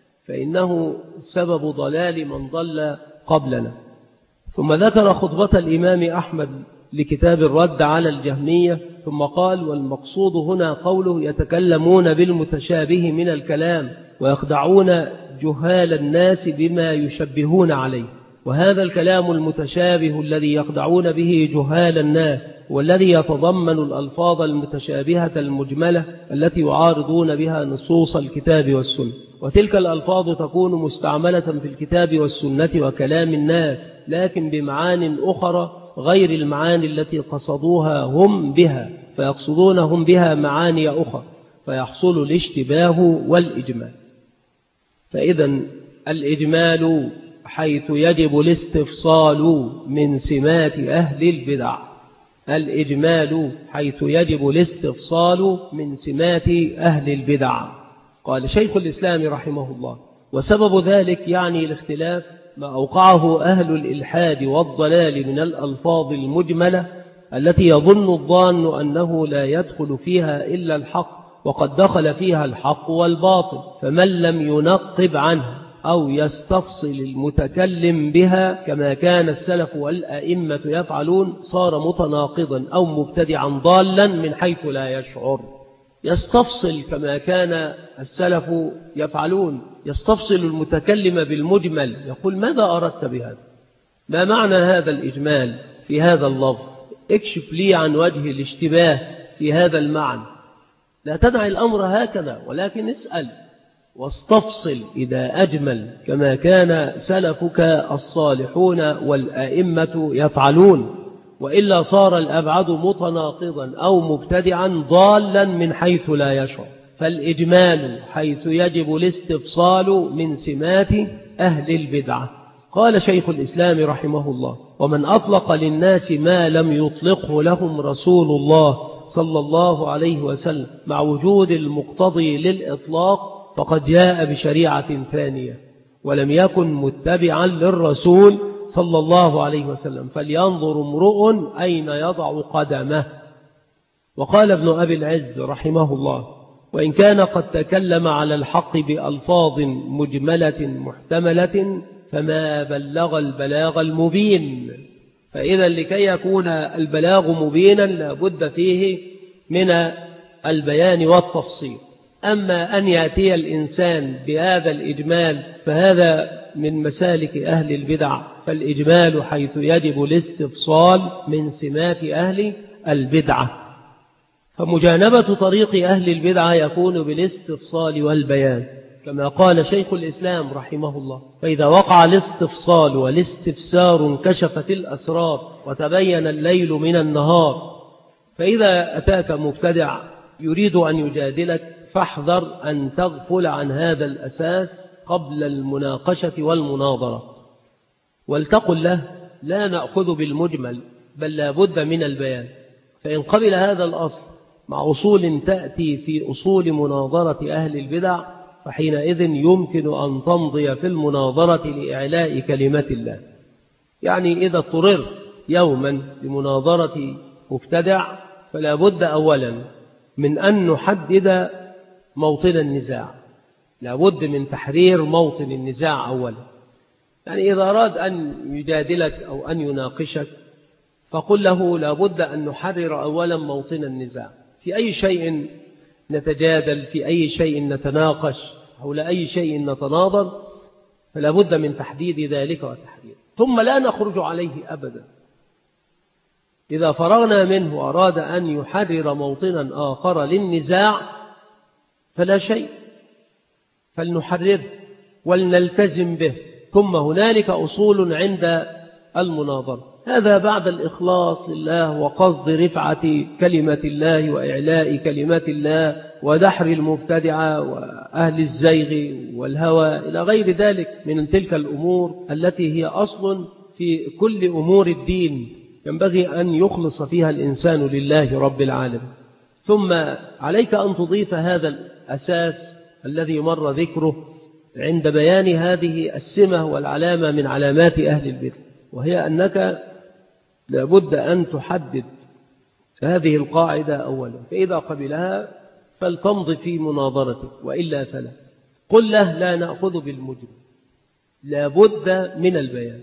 فإنه سبب ضلال من ضل قبلنا. ثم ذكر خطبة الإمام أحمد لكتاب الرد على الجهمية، ثم قال: والمقصود هنا قوله يتكلمون بالمتشابه من الكلام ويخدعون جهال الناس بما يشبهون عليه. وهذا الكلام المتشابه الذي يخدعون به جهال الناس والذي يتضمن الألفاظ المتشابهة المجملة التي يعارضون بها نصوص الكتاب والسنة، وتلك الألفاظ تكون مستعملة في الكتاب والسنة وكلام الناس، لكن بمعان أخرى غير المعاني التي قصدوها هم بها، فيقصدونهم بها معاني أخرى، فيحصل الاشتباه والإجمال. فإذا الإجمال حيث يجب الاستفصال من سمات أهل البدع، الإجمال حيث يجب الاستفصال من سمات أهل البدع. قال شيخ الإسلام رحمه الله: وسبب ذلك يعني الاختلاف ما أوقعه أهل الإلحاد والضلال من الألفاظ المجملة التي يظن الظان أنه لا يدخل فيها إلا الحق، وقد دخل فيها الحق والباطل، فمن لم ينقب عنها أو يستفصل المتكلم بها كما كان السلف والأئمة يفعلون صار متناقضا أو مبتدعا ضالا من حيث لا يشعر. يستفصل كما كان السلف يفعلون، يستفصل المتكلم بالمجمل، يقول: ماذا أردت بهذا؟ ما معنى هذا الإجمال في هذا اللفظ؟ اكشف لي عن وجه الاشتباه في هذا المعنى. لا تدع الأمر هكذا، ولكن اسأل واستفصل إذا أجمل كما كان سلفك الصالحون والأئمة يفعلون، وإلا صار الأبعد متناقضا أو مبتدعا ضالا من حيث لا يشعر. فالإجمال حيث يجب الاستفصال من سمات أهل البدعة. قال شيخ الإسلام رحمه الله: ومن أطلق للناس ما لم يطلقه لهم رسول الله صلى الله عليه وسلم مع وجود المقتضي للإطلاق فقد جاء بشريعة ثانية ولم يكن متبعا للرسول صلى الله عليه وسلم، فلينظر امرؤ أين يضع قدمه. وقال ابن أبي العز رحمه الله: وإن كان قد تكلم على الحق بألفاظ مجملة محتملة فما بلغ البلاغ المبين. فإذا لكي يكون البلاغ مبينا لابد فيه من البيان والتفصيل. أما أن يأتي الإنسان بهذا الإجمال فهذا من مسالك أهل البدع، فالإجمال حيث يجب الاستفصال من سمات أهل البدعة. فمجانبة طريق أهل البدعة يكون بالاستفصال والبيان، كما قال شيخ الإسلام رحمه الله: فإذا وقع الاستفصال والاستفسار انكشفت الأسرار وتبين الليل من النهار. فإذا أتاك مبتدع يريد أن يجادلك فاحذر أن تغفل عن هذا الأساس قبل المناقشة والمناظرة، ولتقل له: لا نأخذ بالمجمل بل لا بد من البيان. فإن قبل هذا الأصل مع أصول تأتي في أصول مناظرة أهل البدع فحينئذ يمكن أن تمضي في المناظرة لإعلاء كلمة الله. يعني إذا اضطرر يوما لمناظرة مبتدع فلا بد أولا من أن نحدد موطن النزاع، لا بد من تحرير موطن النزاع أولا. يعني إذا أراد أن يجادلك أو أن يناقشك فقل له لا بد أن نحرر أولا موطن النزاع، في أي شيء نتجادل، في أي شيء نتناقش، حول أي شيء نتناظر، فلا بد من تحديد ذلك وتحرير، ثم لا نخرج عليه أبدا. إذا فرغنا منه وأراد أن يحرر موطنا آخر للنزاع فلا شيء، فلنحرره ولنلتزم به. ثم هنالك أصول عند المناظرة، هذا بعد الإخلاص لله وقصد رفعة كلمة الله وإعلاء كلمة الله ودحر المبتدعة وأهل الزيغ والهوى إلى غير ذلك من تلك الأمور التي هي أصل في كل أمور الدين ينبغي أن يخلص فيها الإنسان لله رب العالمين. ثم عليك أن تضيف هذا الأساس الذي مر ذكره عند بيان هذه السمة والعلامة من علامات أهل البدع، وهي أنك لابد أن تحدد هذه القاعدة أولا، فإذا قبلها فلتمضي في مناظرتك، وإلا فلا. قل له لا نأخذ بالمجمل، لابد من البيان،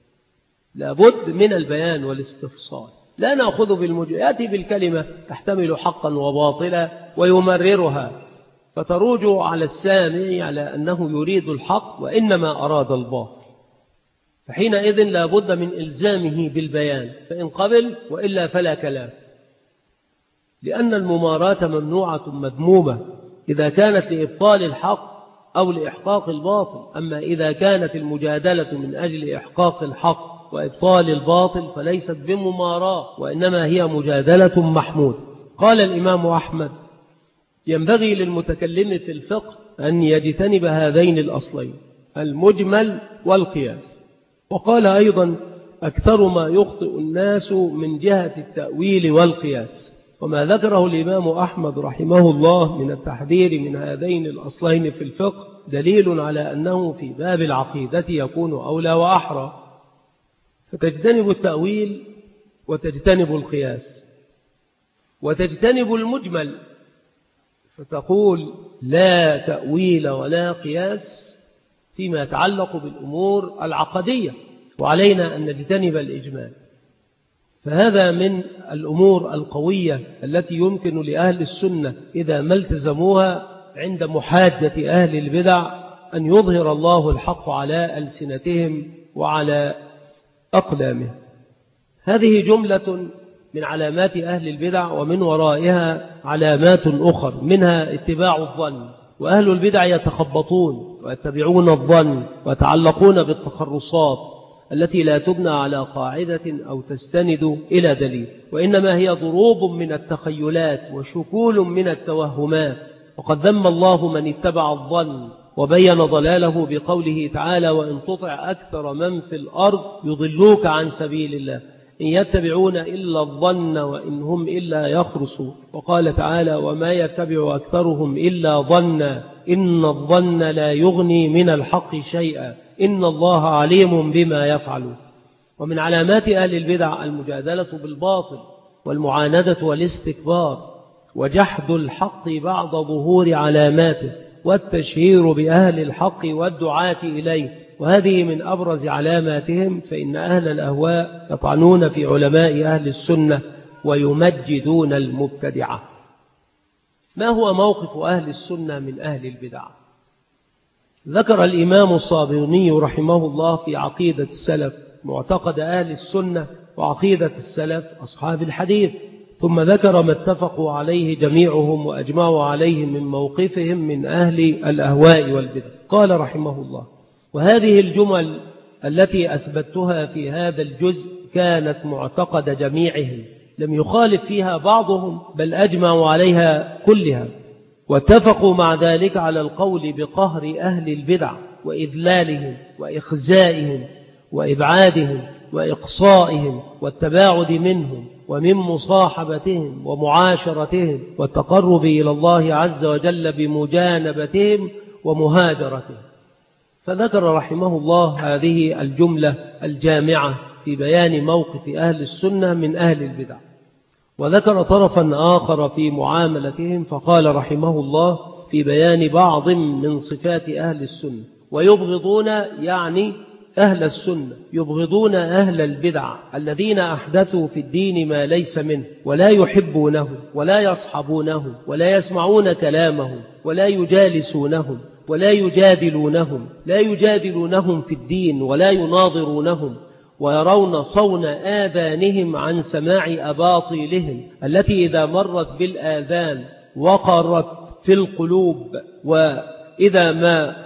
لابد من البيان والاستفصال، لا نأخذ بالمجمل. يأتي بالكلمة تحتمل حقا وباطلا ويمررها، فتروج على السامع على أنه يريد الحق وإنما أراد الباطل، فحينئذ لا بد من إلزامه بالبيان، فإن قبل وإلا فلا كلام، لأن المماراة ممنوعة مذمومة إذا كانت لإبطال الحق أو لإحقاق الباطل. أما إذا كانت المجادلة من أجل إحقاق الحق وإبطال الباطل فليست بمماراة، وإنما هي مجادلة محمودة. قال الإمام أحمد ينبغي للمتكلم في الفقه أن يجتنب هذين الأصلين، المجمل والقياس. وقال أيضا أكثر ما يخطئ الناس من جهة التأويل والقياس. وما ذكره الإمام أحمد رحمه الله من التحذير من هذين الأصلين في الفقه دليل على أنه في باب العقيدة يكون أولى وأحرى، فتجتنب التأويل وتجتنب القياس وتجتنب المجمل، فتقول لا تأويل ولا قياس فيما يتعلق بالأمور العقدية، وعلينا أن نجتنب الإجمال. فهذا من الأمور القوية التي يمكن لأهل السنة إذا ما التزموها عند محاجة أهل البدع أن يظهر الله الحق على ألسنتهم وعلى أقلامهم. هذه جملة من علامات أهل البدع، ومن ورائها علامات أخرى، منها اتباع الظن. وأهل البدع يتخبطون ويتبعون الظن ويتعلقون بالتخرصات التي لا تبنى على قاعدة أو تستند إلى دليل، وإنما هي ضروب من التخيلات وشكول من التوهمات. وقد ذم الله من اتبع الظن وبين ضلاله بقوله تعالى وإن تطع أكثر من في الأرض يضلوك عن سبيل الله إن يتبعون إلا الظن وإن هم إلا يخرصون. وقال تعالى وما يتبع أكثرهم إلا ظنا إن الظن لا يغني من الحق شيئا إن الله عليم بما يفعلون. ومن علامات أهل البدع المجادلة بالباطل والمعاندة والاستكبار وجحد الحق بعد ظهور علاماته والتشهير بأهل الحق والدعاة إليه، وهذه من أبرز علاماتهم. فإن أهل الأهواء يطعنون في علماء أهل السنة ويمجدون المبتدعة. ما هو موقف أهل السنة من أهل البدع؟ ذكر الإمام الصابوني رحمه الله في عقيدة السلف معتقد أهل السنة وعقيدة السلف أصحاب الحديث، ثم ذكر ما اتفقوا عليه جميعهم وأجمعوا عليه من موقفهم من أهل الأهواء والبدع. قال رحمه الله وهذه الجمل التي أثبتها في هذا الجزء كانت معتقد جميعهم، لم يخالف فيها بعضهم بل أجمعوا عليها كلها، واتفقوا مع ذلك على القول بقهر أهل البدع وإذلالهم وإخزائهم وإبعادهم وإقصائهم والتباعد منهم ومن مصاحبتهم ومعاشرتهم والتقرب إلى الله عز وجل بمجانبتهم ومهاجرته. فذكر رحمه الله هذه الجملة الجامعة في بيان موقف أهل السنة من أهل البدع، وذكر طرفا آخر في معاملتهم فقال رحمه الله في بيان بعض من صفات أهل السنة: ويبغضون يعني أهل السنة يبغضون أهل البدع الذين أحدثوا في الدين ما ليس منه، ولا يحبونه ولا يصحبونه ولا يسمعون كلامهم ولا يجالسونهم ولا يجادلونهم لا يجادلونهم في الدين ولا يناظرونهم، ويرون صون آذانهم عن سماع أباطيلهم التي إذا مرت بالآذان وقرت في القلوب، وإذا ما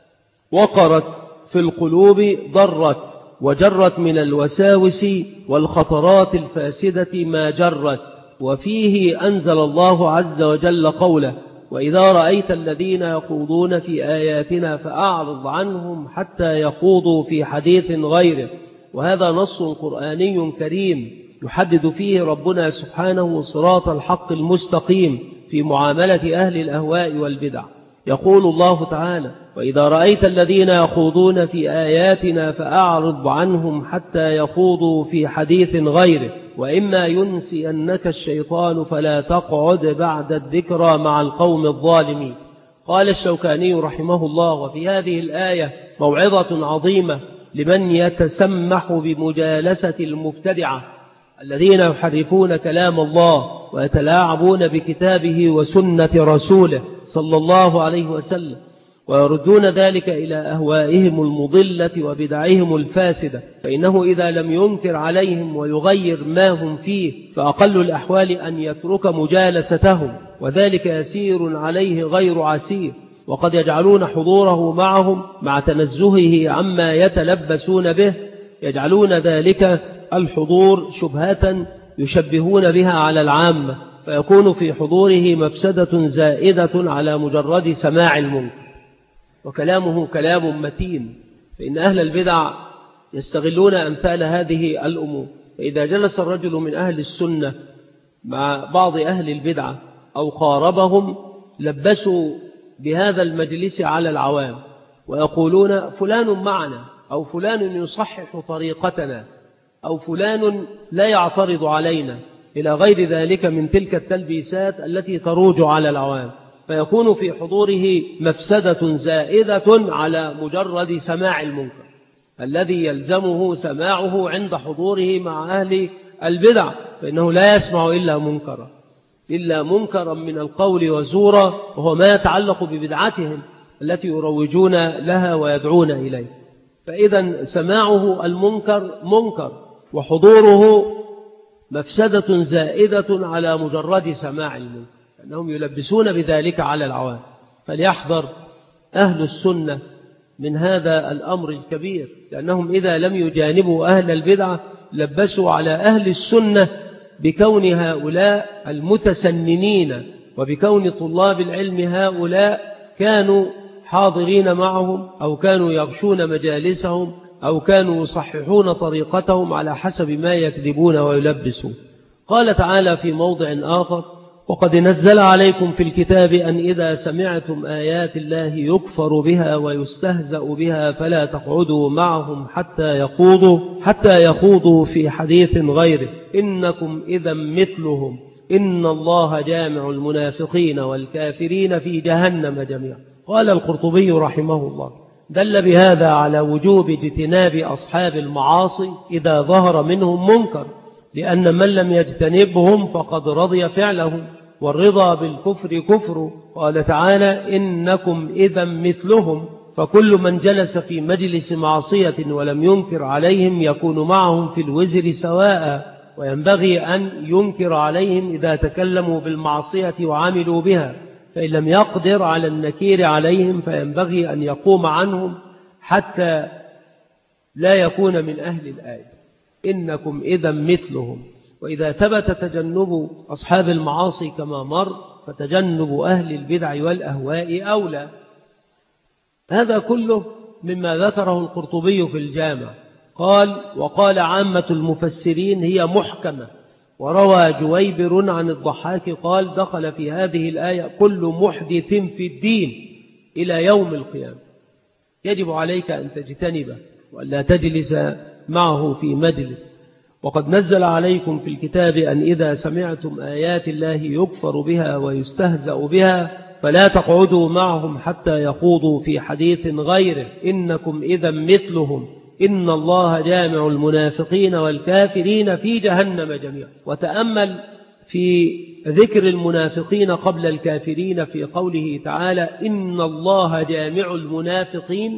وقرت في القلوب ضرت وجرت من الوساوس والخطرات الفاسدة ما جرت. وفيه أنزل الله عز وجل قوله: وإذا رأيت الذين يخوضون في آياتنا فأعرض عنهم حتى يخوضوا في حديث غيره. وهذا نص قرآني كريم يحدد فيه ربنا سبحانه صراط الحق المستقيم في معاملة أهل الأهواء والبدع. يقول الله تعالى: وإذا رأيت الذين يخوضون في آياتنا فأعرض عنهم حتى يخوضوا في حديث غيره، وإما ينسينك الشيطان فلا تقعد بعد الذكرى مع القوم الظالمين. قال الشوكاني رحمه الله: وفي هذه الآية موعظة عظيمة لمن يتسمح بمجالسة المبتدعة الذين يحرفون كلام الله ويتلاعبون بكتابه وسنة رسوله صلى الله عليه وسلم، ويردون ذلك إلى أهوائهم المضلة وبدعهم الفاسدة، فإنه إذا لم ينكر عليهم ويغير ما هم فيه فأقل الأحوال أن يترك مجالستهم، وذلك يسير عليه غير عسير. وقد يجعلون حضوره معهم مع تنزهه عما يتلبسون به، يجعلون ذلك الحضور شبهة يشبهون بها على العامة، فيكون في حضوره مفسدة زائدة على مجرد سماع المنكر. وكلامه كلام متين، فإن أهل البدع يستغلون أمثال هذه الأمور. فإذا جلس الرجل من أهل السنة مع بعض أهل البدع أو قاربهم لبسوا بهذا المجلس على العوام ويقولون: فلان معنا، أو فلان يصحح طريقتنا، أو فلان لا يعترض علينا، إلى غير ذلك من تلك التلبيسات التي تروج على العوام، فيكون في حضوره مفسدة زائدة على مجرد سماع المنكر الذي يلزمه سماعه عند حضوره مع أهل البدع، فإنه لا يسمع إلا منكرا إلا منكرا من القول وزورا، وهو ما يتعلق ببدعتهم التي يروجون لها ويدعون إليه. فإذا سماعه المنكر منكر، وحضوره مفسدة زائدة على مجرد سماع المنكر، أنهم يلبسون بذلك على العوام. فليحذر أهل السنة من هذا الأمر الكبير، لأنهم إذا لم يجانبوا أهل البدعة لبسوا على أهل السنة بكون هؤلاء المتسننين، وبكون طلاب العلم هؤلاء كانوا حاضرين معهم، أو كانوا يغشون مجالسهم، أو كانوا يصححون طريقتهم على حسب ما يكذبون ويلبسون. قال تعالى في موضع آخر: وقد نزل عليكم في الكتاب أن إذا سمعتم آيات الله يكفر بها ويستهزأ بها فلا تقعدوا معهم حتى يخوضوا حتى يخوضوا في حديث غيره إنكم إذا مثلهم إن الله جامع المنافقين والكافرين في جهنم جميعا. قال القرطبي رحمه الله: دل بهذا على وجوب اجتناب أصحاب المعاصي إذا ظهر منهم منكر، لأن من لم يجتنبهم فقد رضي فعلهم، والرضا بالكفر كفر. قال تعالى: إنكم إذا مثلهم، فكل من جلس في مجلس معصية ولم ينكر عليهم يكون معهم في الوزر سواء، وينبغي أن ينكر عليهم إذا تكلموا بالمعصية وعملوا بها، فإن لم يقدر على النكير عليهم فينبغي أن يقوم عنهم حتى لا يكون من أهل الآية. إنكم إذا مثلهم. وإذا ثبت تجنب أصحاب المعاصي كما مر، فتجنب أهل البدع والأهواء أولى. هذا كله مما ذكره القرطبي في الجامع. قال: وقال عامة المفسرين هي محكمة. وروى جويبر عن الضحاك قال: دخل في هذه الآية كل محدث في الدين، إلى يوم القيامة. يجب عليك أن تجتنبه وألا تجلس معه في مجلس. وقد نزل عليكم في الكتاب أن إذا سمعتم آيات الله يكفر بها ويستهزأ بها فلا تقعدوا معهم حتى يخوضوا في حديث غيره إنكم إذا مثلهم إن الله جامع المنافقين والكافرين في جهنم جميعا. وتأمل في ذكر المنافقين قبل الكافرين في قوله تعالى إن الله جامع المنافقين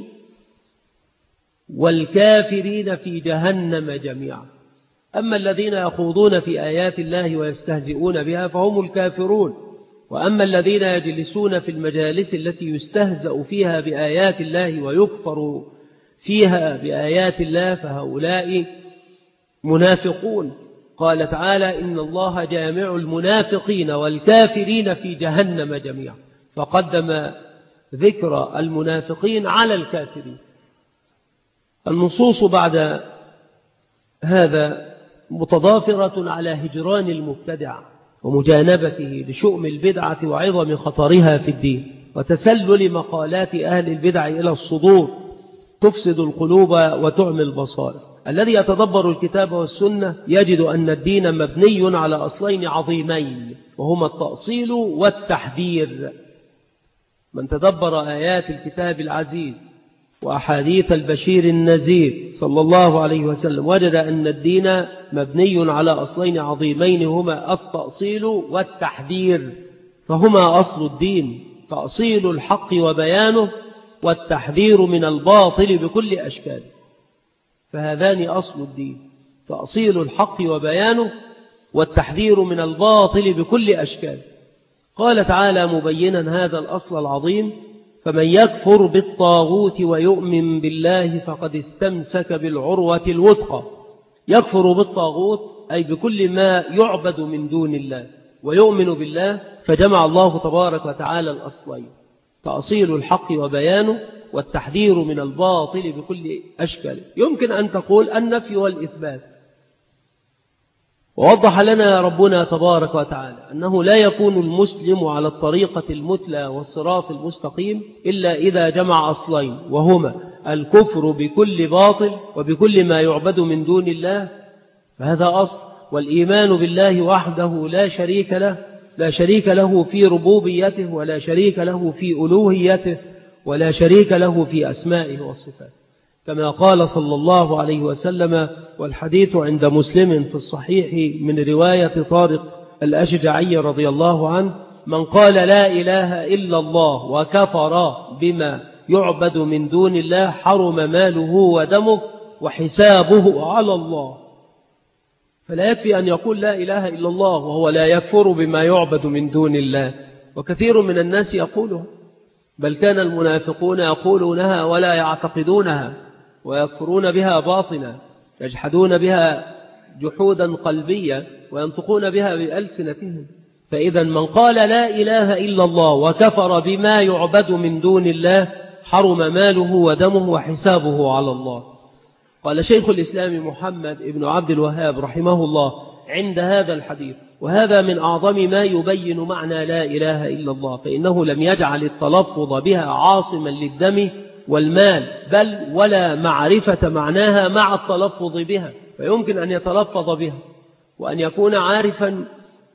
والكافرين في جهنم جميعا. أما الذين يخوضون في آيات الله ويستهزئون بها فهم الكافرون، وأما الذين يجلسون في المجالس التي يستهزأ فيها بآيات الله ويكفر فيها بآيات الله فهؤلاء منافقون. قال تعالى إن الله جامع المنافقين والكافرين في جهنم جميعا، فقدم ذكر المنافقين على الكافرين. النصوص بعد هذا متضافرة على هجران المبتدع ومجانبته لشؤم البدعة وعظم خطرها في الدين، وتسلل مقالات أهل البدع إلى الصدور تفسد القلوب وتعمي البصائر. الذي يتدبر الكتاب والسنة يجد أن الدين مبني على أصلين عظيمين وهما التأصيل والتحذير. من تدبر آيات الكتاب العزيز وأحاديث البشير النذير صلى الله عليه وسلم وجد أن الدين مبني على أصلين عظيمين هما التأصيل والتحذير، فهما أصل الدين، تأصيل الحق وبيانه والتحذير من الباطل بكل أشكاله. فهذان أصل الدين، تأصيل الحق وبيانه والتحذير من الباطل بكل أشكاله. قال تعالى مبينا هذا الأصل العظيم فمن يكفر بالطاغوت ويؤمن بالله فقد استمسك بالعروة الوثقى. يكفر بالطاغوت أي بكل ما يعبد من دون الله، ويؤمن بالله فجمع الله تبارك وتعالى الأصلين، تأصيل الحق وبيانه والتحذير من الباطل بكل أشكال. يمكن أن تقول النفي والإثبات، ووضح لنا ربنا تبارك وتعالى أنه لا يكون المسلم على الطريقة المثلى والصراط المستقيم إلا إذا جمع أصلين، وهما الكفر بكل باطل وبكل ما يعبد من دون الله، فهذا أصل، والإيمان بالله وحده لا شريك له، لا شريك له في ربوبيته ولا شريك له في ألوهيته ولا شريك له في أسمائه وصفاته، كما قال صلى الله عليه وسلم، والحديث عند مسلم في الصحيح من رواية طارق الأشجعي رضي الله عنه: من قال لا إله إلا الله وكفر بما يعبد من دون الله حرم ماله ودمه وحسابه على الله. فلا يكفي أن يقول لا إله إلا الله وهو لا يكفر بما يعبد من دون الله، وكثير من الناس يقولها، بل كان المنافقون يقولونها ولا يعتقدونها ويكفرون بها باطنا، يجحدون بها جحودا قلبيا وينطقون بها بألسنتهم. فإذا من قال لا إله إلا الله وكفر بما يعبد من دون الله حرم ماله ودمه وحسابه على الله. قال شيخ الإسلام محمد ابن عبد الوهاب رحمه الله عند هذا الحديث: وهذا من أعظم ما يبين معنى لا إله إلا الله، فإنه لم يجعل التلفظ بها عاصما للدم والمال، بل ولا معرفة معناها مع التلفظ بها، فيمكن أن يتلفظ بها وأن يكون عارفا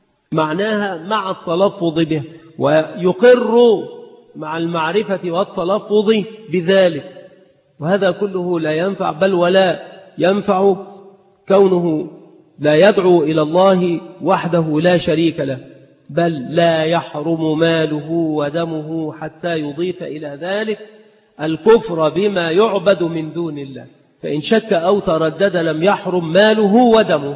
معناها مع التلفظ بها ويقر مع المعرفة والتلفظ بذلك، وهذا كله لا ينفع، بل ولا ينفع كونه لا يدعو إلى الله وحده لا شريك له، بل لا يحرم ماله ودمه حتى يضيف إلى ذلك الكفر بما يعبد من دون الله، فإن شك أو تردد لم يحرم ماله ودمه.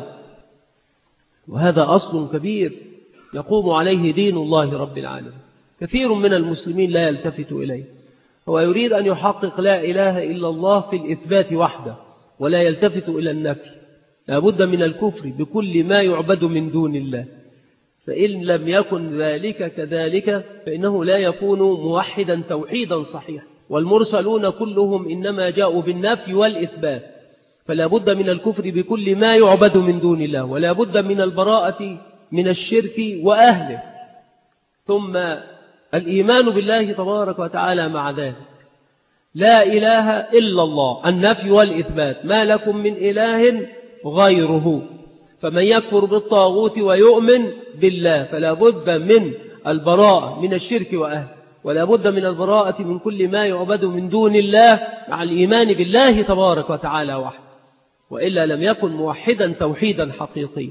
وهذا أصل كبير يقوم عليه دين الله رب العالمين. كثير من المسلمين لا يلتفت إليه، هو يريد أن يحقق لا إله إلا الله في الإثبات وحده ولا يلتفت إلى النفي. لا بد من الكفر بكل ما يعبد من دون الله، فإن لم يكن ذلك كذلك فإنه لا يكون موحدا توحيدا صحيحا. والمرسلون كلهم إنما جاءوا بالنفي والإثبات، فلا بد من الكفر بكل ما يعبد من دون الله، ولا بد من البراءة من الشرك وأهله. ثم الإيمان بالله تبارك وتعالى مع ذلك. لا إله إلا الله، النفي والإثبات، ما لكم من إله غيره. فمن يكفر بالطاغوت ويؤمن بالله فلا بد من البراءة من الشرك وأهله، ولا بد من البراءة من كل ما يعبد من دون الله مع الإيمان بالله تبارك وتعالى وحده، وإلا لم يكن موحدا توحيدا حقيقيا.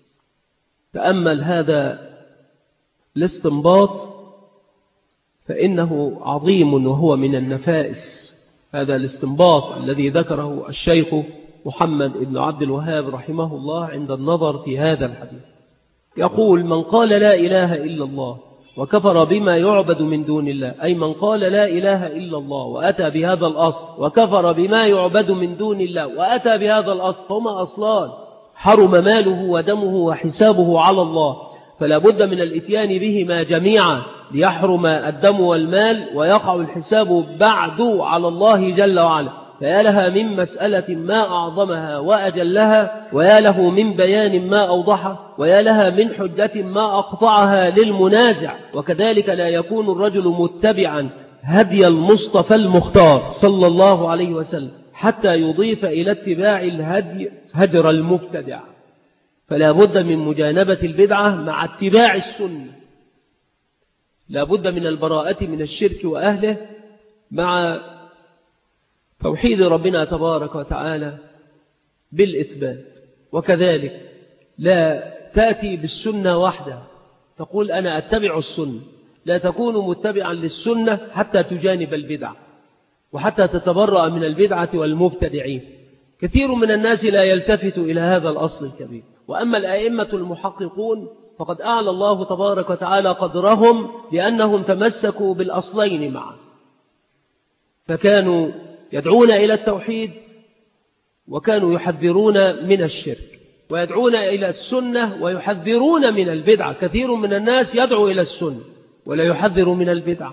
تأمل هذا الاستنباط فإنه عظيم وهو من النفائس. هذا الاستنباط الذي ذكره الشيخ محمد بن عبد الوهاب رحمه الله عند النظر في هذا الحديث، يقول: من قال لا إله إلا الله وكفر بما يعبد من دون الله، أي من قال لا إله إلا الله وأتى بهذا الأصل وكفر بما يعبد من دون الله وأتى بهذا الأصل، هما أصلان حرم ماله ودمه وحسابه على الله، فلا بد من الاتيان بهما جميعا ليحرم الدم والمال ويقع الحساب بعد على الله جل وعلا. فيا لها من مسألة ما أعظمها وأجلها، ويا له من بيان ما أوضحه، ويا لها من حجة ما أقطعها للمنازع. وكذلك لا يكون الرجل متبعا هدي المصطفى المختار صلى الله عليه وسلم حتى يضيف إلى اتباع الهدي هجر المبتدع. فلا بد من مجانبة البدعة مع اتباع السنة، لا بد من البراءة من الشرك وأهله مع توحيد ربنا تبارك وتعالى بالإثبات. وكذلك لا تأتي بالسنة وحدها تقول أنا أتبع السنة، لا تكون متبعا للسنة حتى تجانب البدع وحتى تتبرأ من البدعة والمبتدعين. كثير من الناس لا يلتفت إلى هذا الأصل الكبير. وأما الأئمة المحققون فقد أعلى الله تبارك وتعالى قدرهم لأنهم تمسكوا بالأصلين معا، فكانوا يدعون إلى التوحيد وكانوا يحذرون من الشرك، ويدعون إلى السنة ويحذرون من البدعة. كثير من الناس يدعو إلى السنة ولا يحذر من البدعة،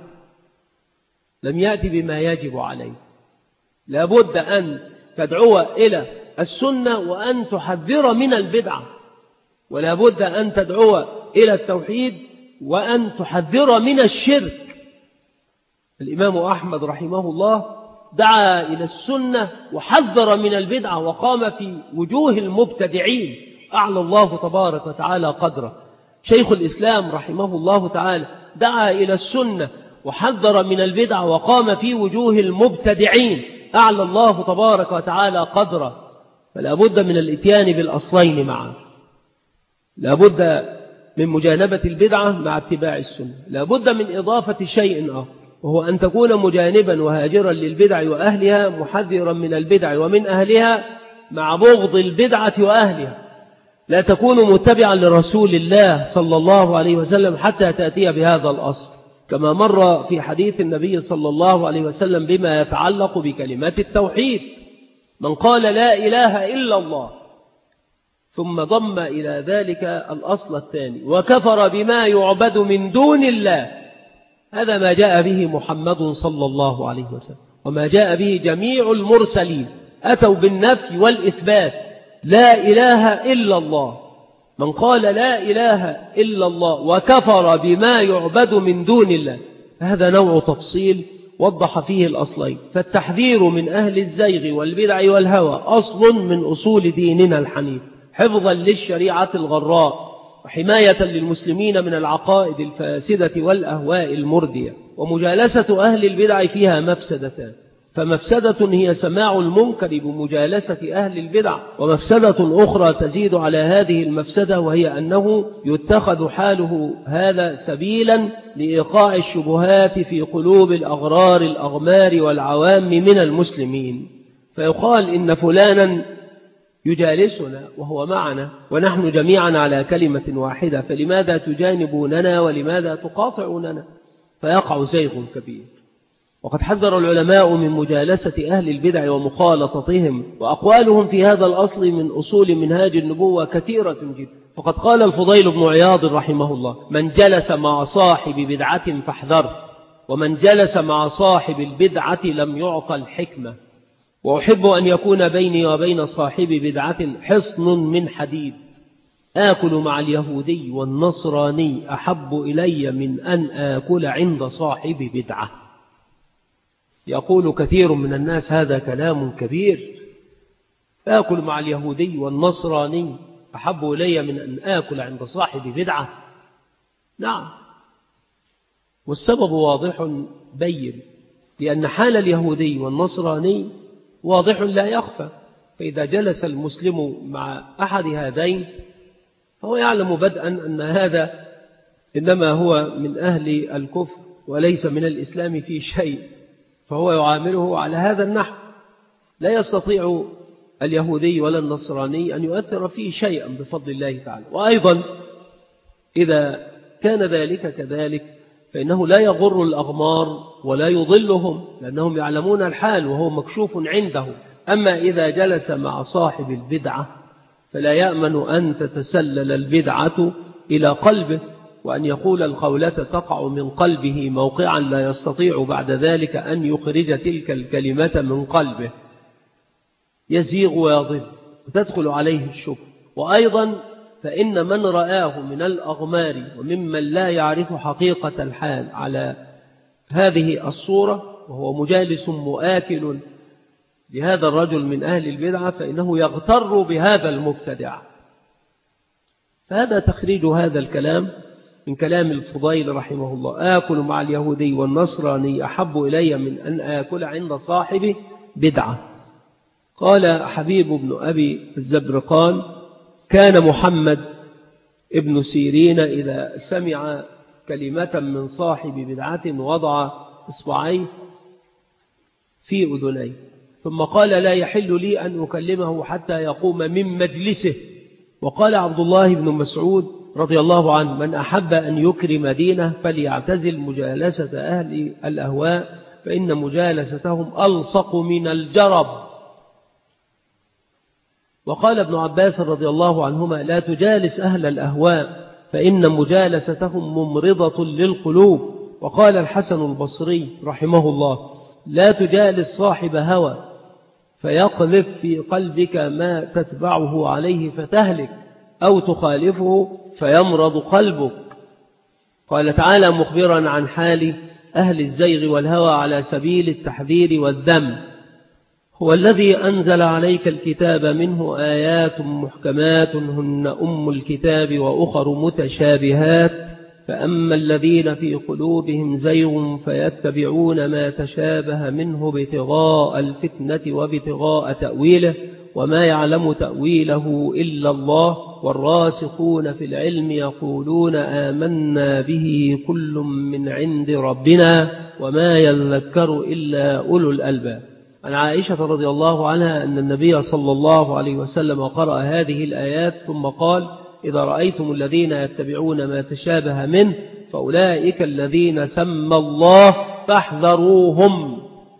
لم يأتي بما يجب عليه. لا بد أن تدعو إلى السنة وأن تحذر من البدعة، ولا بد أن تدعو إلى التوحيد وأن تحذر من الشرك. الإمام أحمد رحمه الله دعا إلى السنة وحذر من البدعة وقام في وجوه المبتدعين، أعلى الله تبارك وتعالى قدره. شيخ الإسلام رحمه الله تعالى دعا إلى السنة وحذر من البدعة وقام في وجوه المبتدعين، أعلى الله تبارك وتعالى قدره. فلا بد من الاتيان بالأصلين معا، لا بد من مجانبة البدعة مع اتباع السنة، لا بد من إضافة شيء آخر، وهو أن تكون مجانبا وهاجرا للبدع وأهلها، محذرا من البدع ومن أهلها، مع بغض البدعة وأهلها. لا تكون متبعا لرسول الله صلى الله عليه وسلم حتى تأتي بهذا الأصل، كما مر في حديث النبي صلى الله عليه وسلم بما يتعلق بكلمات التوحيد: من قال لا إله إلا الله ثم ضم إلى ذلك الأصل الثاني وكفر بما يعبد من دون الله. هذا ما جاء به محمد صلى الله عليه وسلم وما جاء به جميع المرسلين، أتوا بالنفي والإثبات. لا إله إلا الله، من قال لا إله إلا الله وكفر بما يعبد من دون الله، هذا نوع تفصيل وضح فيه الأصلين. فالتحذير من أهل الزيغ والبدع والهوى أصل من أصول ديننا الحنيف، حفظا للشريعة الغراء وحماية للمسلمين من العقائد الفاسدة والأهواء المردية. ومجالسة أهل البدع فيها مفسدتان، فمفسدة هي سماع المنكر بمجالسة أهل البدع، ومفسدة أخرى تزيد على هذه المفسدة، وهي أنه يتخذ حاله هذا سبيلا لإيقاع الشبهات في قلوب الأغرار الأغمار والعوام من المسلمين، فيقال إن فلانا يجالسنا وهو معنا ونحن جميعا على كلمة واحدة، فلماذا تجانبوننا ولماذا تقاطعوننا؟ فيقع زيغ كبير. وقد حذر العلماء من مجالسة أهل البدع ومخالطتهم، وأقوالهم في هذا الأصل من أصول منهاج النبوة كثيرة جدا. فقد قال الفضيل بن عياض رحمه الله: من جلس مع صاحب بدعة فاحذر، ومن جلس مع صاحب البدعة لم يعطى الحكمة. وأحب أن يكون بيني وبين صاحب بدعة حصن من حديد، آكل مع اليهودي والنصراني أحب إلي من أن آكل عند صاحب بدعة. يقول كثير من الناس هذا كلام كبير، آكل مع اليهودي والنصراني أحب إلي من أن آكل عند صاحب بدعة. نعم، والسبب واضح بين، لأن حال اليهودي والنصراني واضح لا يخفى. فإذا جلس المسلم مع أحد هذين فهو يعلم بدءا أن هذا إنما هو من أهل الكفر وليس من الإسلام في شيء، فهو يعامله على هذا النحو. لا يستطيع اليهودي ولا النصراني أن يؤثر فيه شيئا بفضل الله تعالى. وأيضا إذا كان ذلك كذلك فإنه لا يغر الأغمار ولا يضلهم، لأنهم يعلمون الحال وهو مكشوف عنده. أما إذا جلس مع صاحب البدعة فلا يأمن أن تتسلل البدعة إلى قلبه، وأن يقول القولة تقع من قلبه موقعا لا يستطيع بعد ذلك أن يخرج تلك الكلمة من قلبه، يزيغ ويضل وتدخل عليه الشبهة. وأيضا فإن من رآه من الأغمار وممن لا يعرف حقيقة الحال على هذه الصورة وهو مجالس مؤكل لهذا الرجل من أهل البدعة فإنه يغتر بهذا المبتدع. فهذا تخريج هذا الكلام من كلام الفضيل رحمه الله: آكل مع اليهودي والنصراني أحب إلي من أن آكل عند صاحب بدعة. قال حبيب بن أبي الزبرقان: كان محمد ابن سيرين إذا سمع كلمة من صاحب بدعة وضع إصبعيه في أذنيه ثم قال: لا يحل لي أن أكلمه حتى يقوم من مجلسه. وقال عبد الله بن مسعود رضي الله عنه: من أحب أن يكرم دينه فليعتزل مجالسة أهل الأهواء فإن مجالستهم ألصق من الجرب. وقال ابن عباس رضي الله عنهما: لا تجالس أهل الأهواء فإن مجالستهم ممرضة للقلوب. وقال الحسن البصري رحمه الله: لا تجالس صاحب هوى فيقذف في قلبك ما تتبعه عليه فتهلك، أو تخالفه فيمرض قلبك. قال تعالى مخبرا عن حال أهل الزيغ والهوى على سبيل التحذير والذم: هو الذي أنزل عليك الكتاب منه آيات محكمات هن أم الكتاب وأخر متشابهات فأما الذين في قلوبهم زيغ فيتبعون ما تشابه منه ابتغاء الفتنة وابتغاء تأويله وما يعلم تأويله إلا الله والراسخون في العلم يقولون آمنا به كل من عند ربنا وما يذكر إلا أولو الألباب. عن عائشة رضي الله عنها أن النبي صلى الله عليه وسلم قرأ هذه الآيات ثم قال: إذا رأيتم الذين يتبعون ما تشابه منه فأولئك الذين سمى الله فاحذروهم.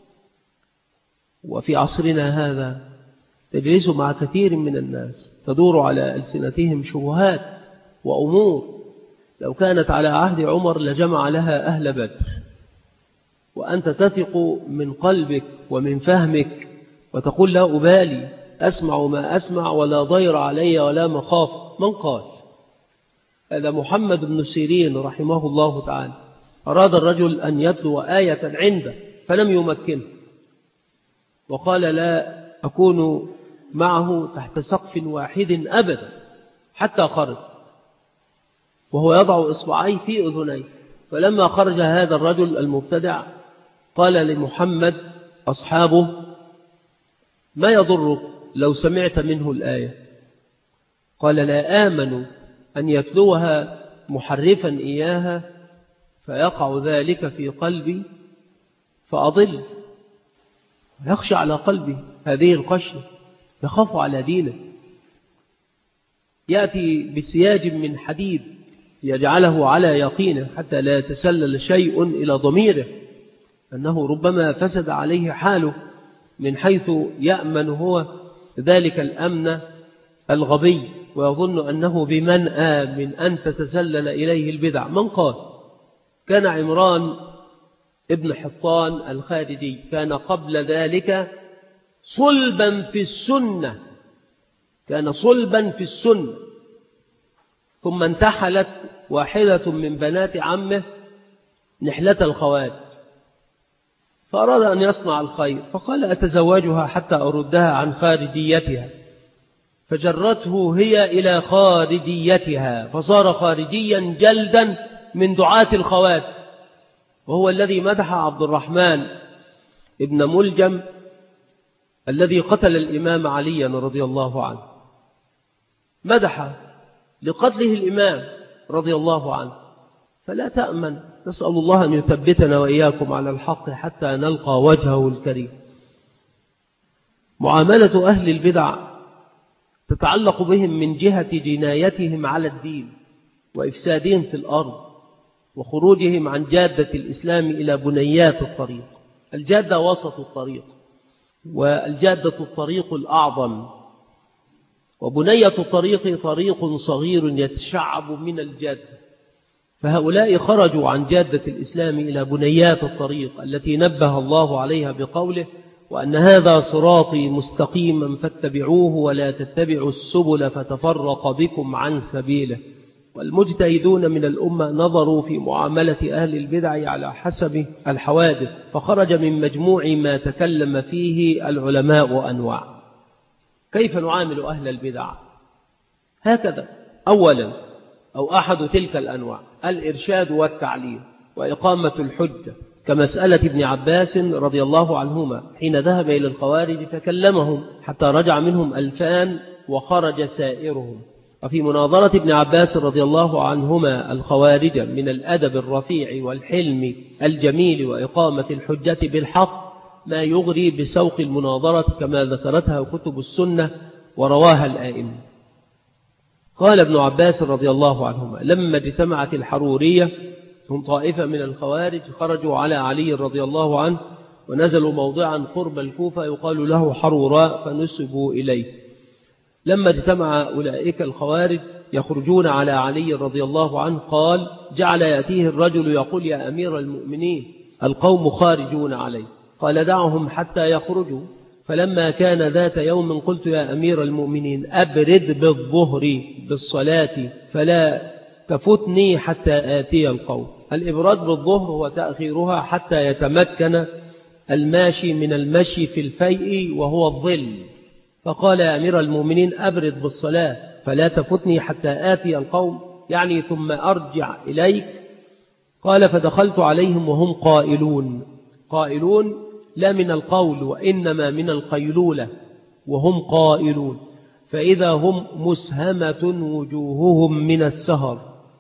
وفي عصرنا هذا تجلس مع كثير من الناس تدور على ألسنتهم شبهات وأمور لو كانت على عهد عمر لجمع لها أهل بدر، وأنت تثق من قلبك ومن فهمك وتقول لا أبالي، أسمع ما أسمع ولا ضير علي ولا مخاف. من قال؟ هذا محمد بن سيرين رحمه الله تعالى. أراد الرجل أن يتلو آية عنده فلم يمكنه، وقال لا أكون معه تحت سقف واحد أبدا حتى خرج، وهو يضع إصبعيه في أذنيه. فلما خرج هذا الرجل المبتدع قال لمحمد أصحابه: ما يضرك لو سمعت منه الآية؟ قال: لا آمن أن يتلوها محرفا إياها فيقع ذلك في قلبي فأضل. يخشى على قلبي هذه الخشية، يخاف على دينه، يأتي بسياج من حديد يجعله على يقينه حتى لا يتسلل شيء إلى ضميره، أنه ربما فسد عليه حاله من حيث يأمن هو ذلك الأمن الغبي ويظن أنه بمنأى من أن تتسلل إليه البدع. من قال؟ كان عمران ابن حطان الخارجي كان قبل ذلك صلبا في السنة، كان صلبا في السنة، ثم انتحلت واحدة من بنات عمه نحلة الخوات، فأراد أن يصنع الخير، فقال أتزوجها حتى أردها عن خارجيتها، فجرته هي إلى خارجيتها، فصار خارجيا جلدا من دعاة الخوات، وهو الذي مدح عبد الرحمن ابن ملجم الذي قتل الإمام علي رضي الله عنه، مدح لقتله الإمام رضي الله عنه. فلا تأمن، نسأل الله أن يثبتنا وإياكم على الحق حتى نلقى وجهه الكريم. معاملة أهل البدع تتعلق بهم من جهة جنايتهم على الدين وإفسادهم في الأرض وخروجهم عن جادة الإسلام إلى بنيات الطريق. الجادة وسط الطريق، والجادة الطريق الأعظم، وبنية الطريق طريق صغير يتشعب من الجادة. فهؤلاء خرجوا عن جادة الإسلام إلى بنيات الطريق التي نبه الله عليها بقوله وأن هذا صراطي مستقيما فاتبعوه ولا تتبعوا السبل فتفرق بكم عن سبيله. والمجتهدون من الأمة نظروا في معاملة أهل البدع على حسب الحوادث، فخرج من مجموع ما تكلم فيه العلماء أنواع. كيف نعامل أهل البدع؟ هكذا: أولا أو أحد تلك الأنواع الإرشاد والتعليم وإقامة الحجة، كمسألة ابن عباس رضي الله عنهما حين ذهب إلى الخوارج فكلمهم حتى رجع منهم ألفان وخرج سائرهم. وفي مناظرة ابن عباس رضي الله عنهما الخوارج من الأدب الرفيع والحلم الجميل وإقامة الحجة بالحق ما يغري بسوق المناظرة كما ذكرتها كتب السنة ورواها الآئمة. قال ابن عباس رضي الله عنهما: لما اجتمعت الحرورية هم طائفة من الخوارج خرجوا على علي رضي الله عنه ونزلوا موضعا قرب الكوفة يقال له حروراء فنسبوا إليه. لما اجتمع أولئك الخوارج يخرجون على علي رضي الله عنه قال: جعل يأتيه الرجل يقول: يا أمير المؤمنين القوم خارجون علي. قال: دعهم حتى يخرجوا. فلما كان ذات يوم قلت: يا أمير المؤمنين أبرد بالظهر بالصلاة فلا تفتني حتى آتي القوم. الإبراد بالظهر هو تأخيرها حتى يتمكن الماشي من المشي في الفيء وهو الظل. فقال: يا أمير المؤمنين أبرد بالصلاة فلا تفتني حتى آتي القوم، يعني ثم أرجع إليك. قال: فدخلت عليهم وهم قائلون، قائلون لا من القول وإنما من القيلولة، وهم قائلون، فإذا هم مسهمة وجوههم من السهر.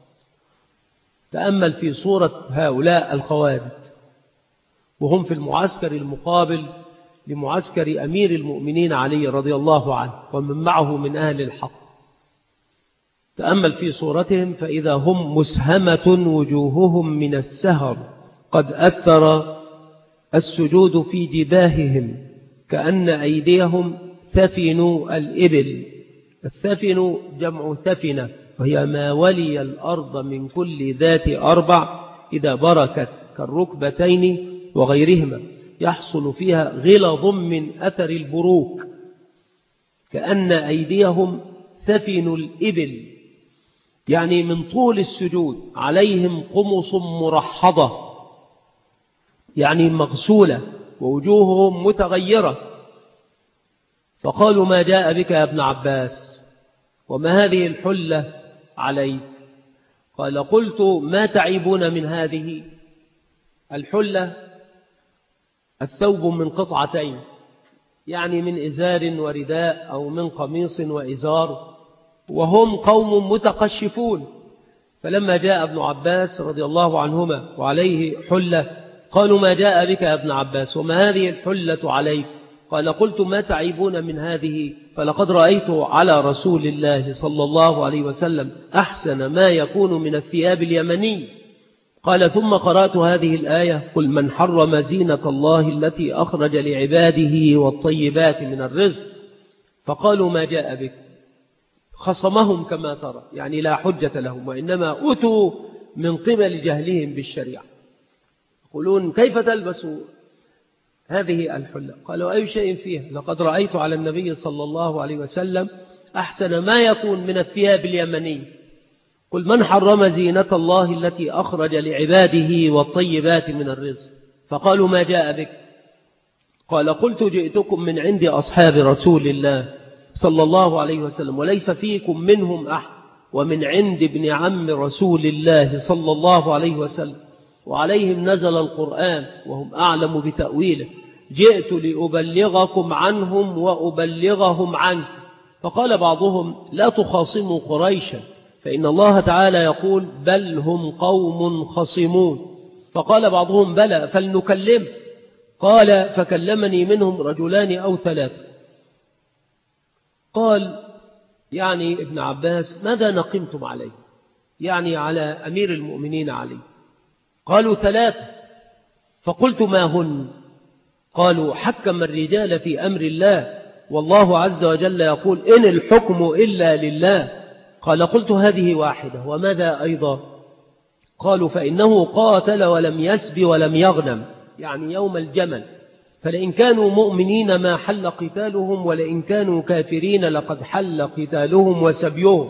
تأمل في صورة هؤلاء الخوارج وهم في المعسكر المقابل لمعسكر أمير المؤمنين علي رضي الله عنه ومن معه من أهل الحق. تأمل في صورتهم: فإذا هم مسهمة وجوههم من السهر قد أثر السجود في جباههم كأن أيديهم ثفن الإبل. الثفن جمع ثفنة، وهي ما ولي الأرض من كل ذات أربع إذا بركت كالركبتين وغيرهما يحصل فيها غلظ من أثر البروك، كأن أيديهم ثفن الإبل، يعني من طول السجود. عليهم قمص مرحضة، يعني مغسولة، ووجوههم متغيرة. فقالوا: ما جاء بك يا ابن عباس؟ وما هذه الحلة عليك؟ قال: قلت: ما تعيبون من هذه الحلة؟ الثوب من قطعتين، يعني من إزار ورداء أو من قميص وإزار، وهم قوم متقشفون. فلما جاء ابن عباس رضي الله عنهما وعليه حلة قالوا: ما جاء بك يا ابن عباس؟ وما هذه الحلة عليك؟ قال: قلت: ما تعيبون من هذه؟ فلقد رأيت على رسول الله صلى الله عليه وسلم أحسن ما يكون من الثياب اليمني. قال: ثم قرأت هذه الآية: قل من حرم زينة الله التي أخرج لعباده والطيبات من الرزق. فقالوا: ما جاء بك؟ خصمهم كما ترى، يعني لا حجة لهم، وإنما أتوا من قبل جهلهم بالشريعة. يقولون: كيف تلبسوا هذه الحلة؟ قالوا: أي شيء فيها؟ لقد رأيت على النبي صلى الله عليه وسلم أحسن ما يكون من الثياب اليمني. قل من حرم زينة الله التي أخرج لعباده والطيبات من الرزق. فقالوا ما جاء بك؟ قال قلت جئتكم من عند أصحاب رسول الله صلى الله عليه وسلم وليس فيكم منهم أحد، ومن عند ابن عم رسول الله صلى الله عليه وسلم، وعليهم نزل القرآن وهم أعلم بتأويله، جئت لأبلغكم عنهم وأبلغهم عنك. فقال بعضهم لا تخاصموا قريشا فإن الله تعالى يقول بل هم قوم خصمون. فقال بعضهم بلى فلنكلم. قال فكلمني منهم رجلان أو ثلاثة. قال يعني ابن عباس ماذا نقمتم عليه؟ يعني على أمير المؤمنين علي. قالوا ثلاثة. فقلت ما هن؟ قالوا حكم الرجال في أمر الله والله عز وجل يقول إن الحكم إلا لله. قال قلت هذه واحدة وماذا أيضا؟ قالوا فإنه قاتل ولم يسب ولم يغنم، يعني يوم الجمل، فلئن كانوا مؤمنين ما حل قتالهم ولئن كانوا كافرين لقد حل قتالهم وسبيهم.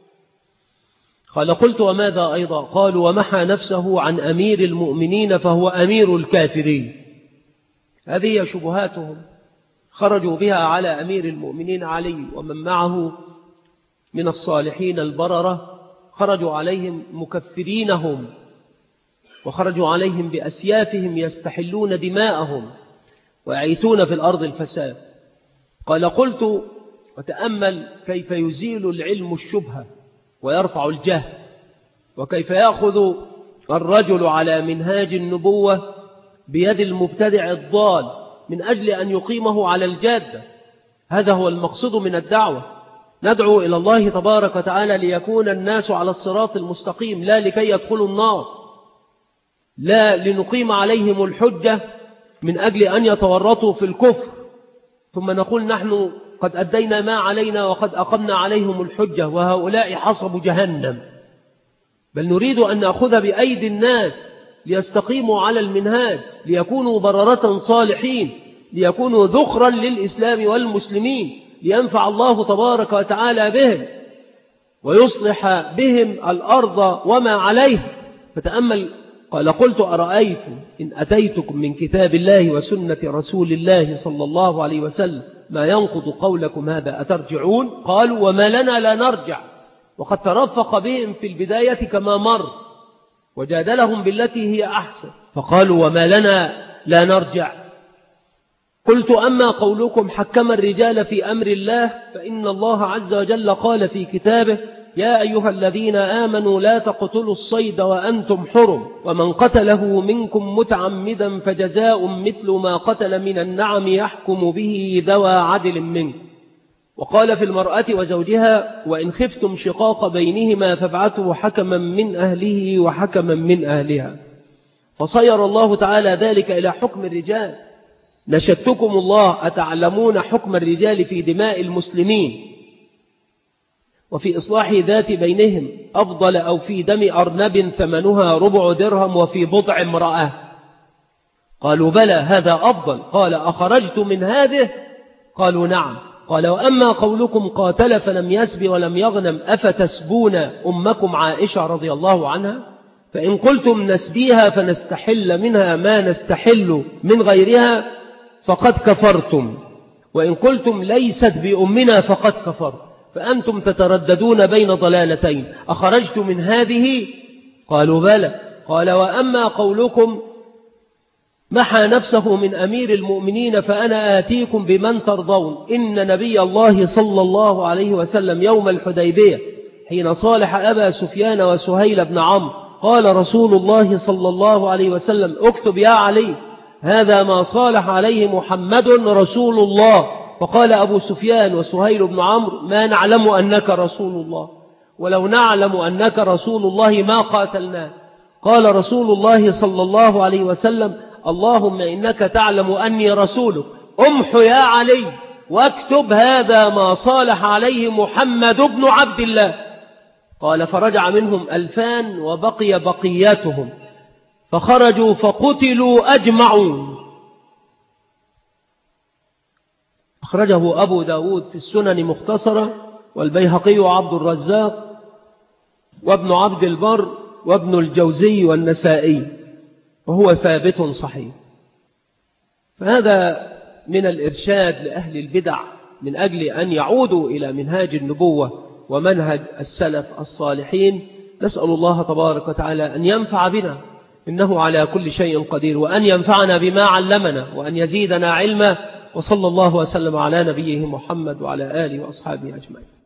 قال قلت وماذا أيضا؟ قالوا ومحى نفسه عن أمير المؤمنين فهو أمير الكافرين. هذه شبهاتهم خرجوا بها على أمير المؤمنين علي ومن معه من الصالحين البررة، خرجوا عليهم مكفرينهم وخرجوا عليهم بأسيافهم يستحلون دماءهم ويعيثون في الأرض الفساد. قال قلت وتأمل كيف يزيل العلم الشبهة ويرفع الجهل، وكيف يأخذ الرجل على منهاج النبوة بيد المبتدع الضال من أجل أن يقيمه على الجادة. هذا هو المقصود من الدعوة، ندعو إلى الله تبارك وتعالى ليكون الناس على الصراط المستقيم لا لكي يدخلوا النار، لا لنقيم عليهم الحجة من أجل أن يتورطوا في الكفر ثم نقول نحن قد أدينا ما علينا وقد أقمنا عليهم الحجة وهؤلاء حصب جهنم. بل نريد أن نأخذ بأيدي الناس ليستقيموا على المنهاج، ليكونوا بررة صالحين، ليكونوا ذخرا للإسلام والمسلمين، لينفع الله تبارك وتعالى بهم ويصلح بهم الأرض وما عليها. فتأمل. قال قلت أرأيتم إن أتيتكم من كتاب الله وسنة رسول الله صلى الله عليه وسلم ما ينقض قولكم هذا أترجعون؟ قالوا وما لنا لا نرجع. وقد ترفق بهم في البداية كما مر وجادلهم بالتي هي أحسن، فقالوا وما لنا لا نرجع. قلت أما قولكم حكم الرجال في أمر الله فإن الله عز وجل قال في كتابه يا أيها الذين آمنوا لا تقتلوا الصيد وأنتم حرم ومن قتله منكم متعمدا فجزاء مثل ما قتل من النعم يحكم به ذوى عدل منكم. وقال في المرأة وزوجها وإن خفتم شقاق بينهما فابعثوا حكما من أهله وحكما من أهلها. فصير الله تعالى ذلك إلى حكم الرجال. نشدتكم الله أتعلمون حكم الرجال في دماء المسلمين وفي إصلاح ذات بينهم أفضل أو في دم أرنب ثمنها ربع درهم وفي بضع امرأة؟ قالوا بلى هذا أفضل. قال أخرجت من هذه؟ قالوا نعم. قال وأما قولكم قاتل فلم يسب ولم يغنم أفتسبون أمكم عائشة رضي الله عنها؟ فإن قلتم نسبيها فنستحل منها ما نستحل من غيرها فقد كفرتم، وإن قلتم ليست بأمنا فقد كفرتم، فأنتم تترددون بين ضلالتين أخرجت من هذه؟ قالوا بلى. قال وأما قولكم محى نفسه من أمير المؤمنين فأنا آتيكم بمن ترضون. إن نبي الله صلى الله عليه وسلم يوم الحديبية حين صالح أبا سفيان وسهيل بن عمرو قال رسول الله صلى الله عليه وسلم اكتب يا علي هذا ما صالح عليه محمد رسول الله. فقال أبو سفيان وسهيل بن عمرو ما نعلم أنك رسول الله، ولو نعلم أنك رسول الله ما قاتلنا. قال رسول الله صلى الله عليه وسلم اللهم إنك تعلم أني رسولك أمح يا علي واكتب هذا ما صالح عليه محمد بن عبد الله. قال فرجع منهم ألفان وبقي بقياتهم فخرجوا فقتلوا أجمعون. أخرجه أبو داود في السنن مختصرة والبيهقي وعبد الرزاق وابن عبد البر وابن الجوزي والنسائي، وهو ثابت صحيح. فهذا من الإرشاد لأهل البدع من أجل أن يعودوا إلى منهاج النبوة ومنهج السلف الصالحين. نسأل الله تبارك وتعالى أن ينفع بنا، إنه على كل شيء قدير، وأن ينفعنا بما علمنا وأن يزيدنا علما. وصلى الله وسلم على نبيه محمد وعلى آله وأصحابه أجمعين.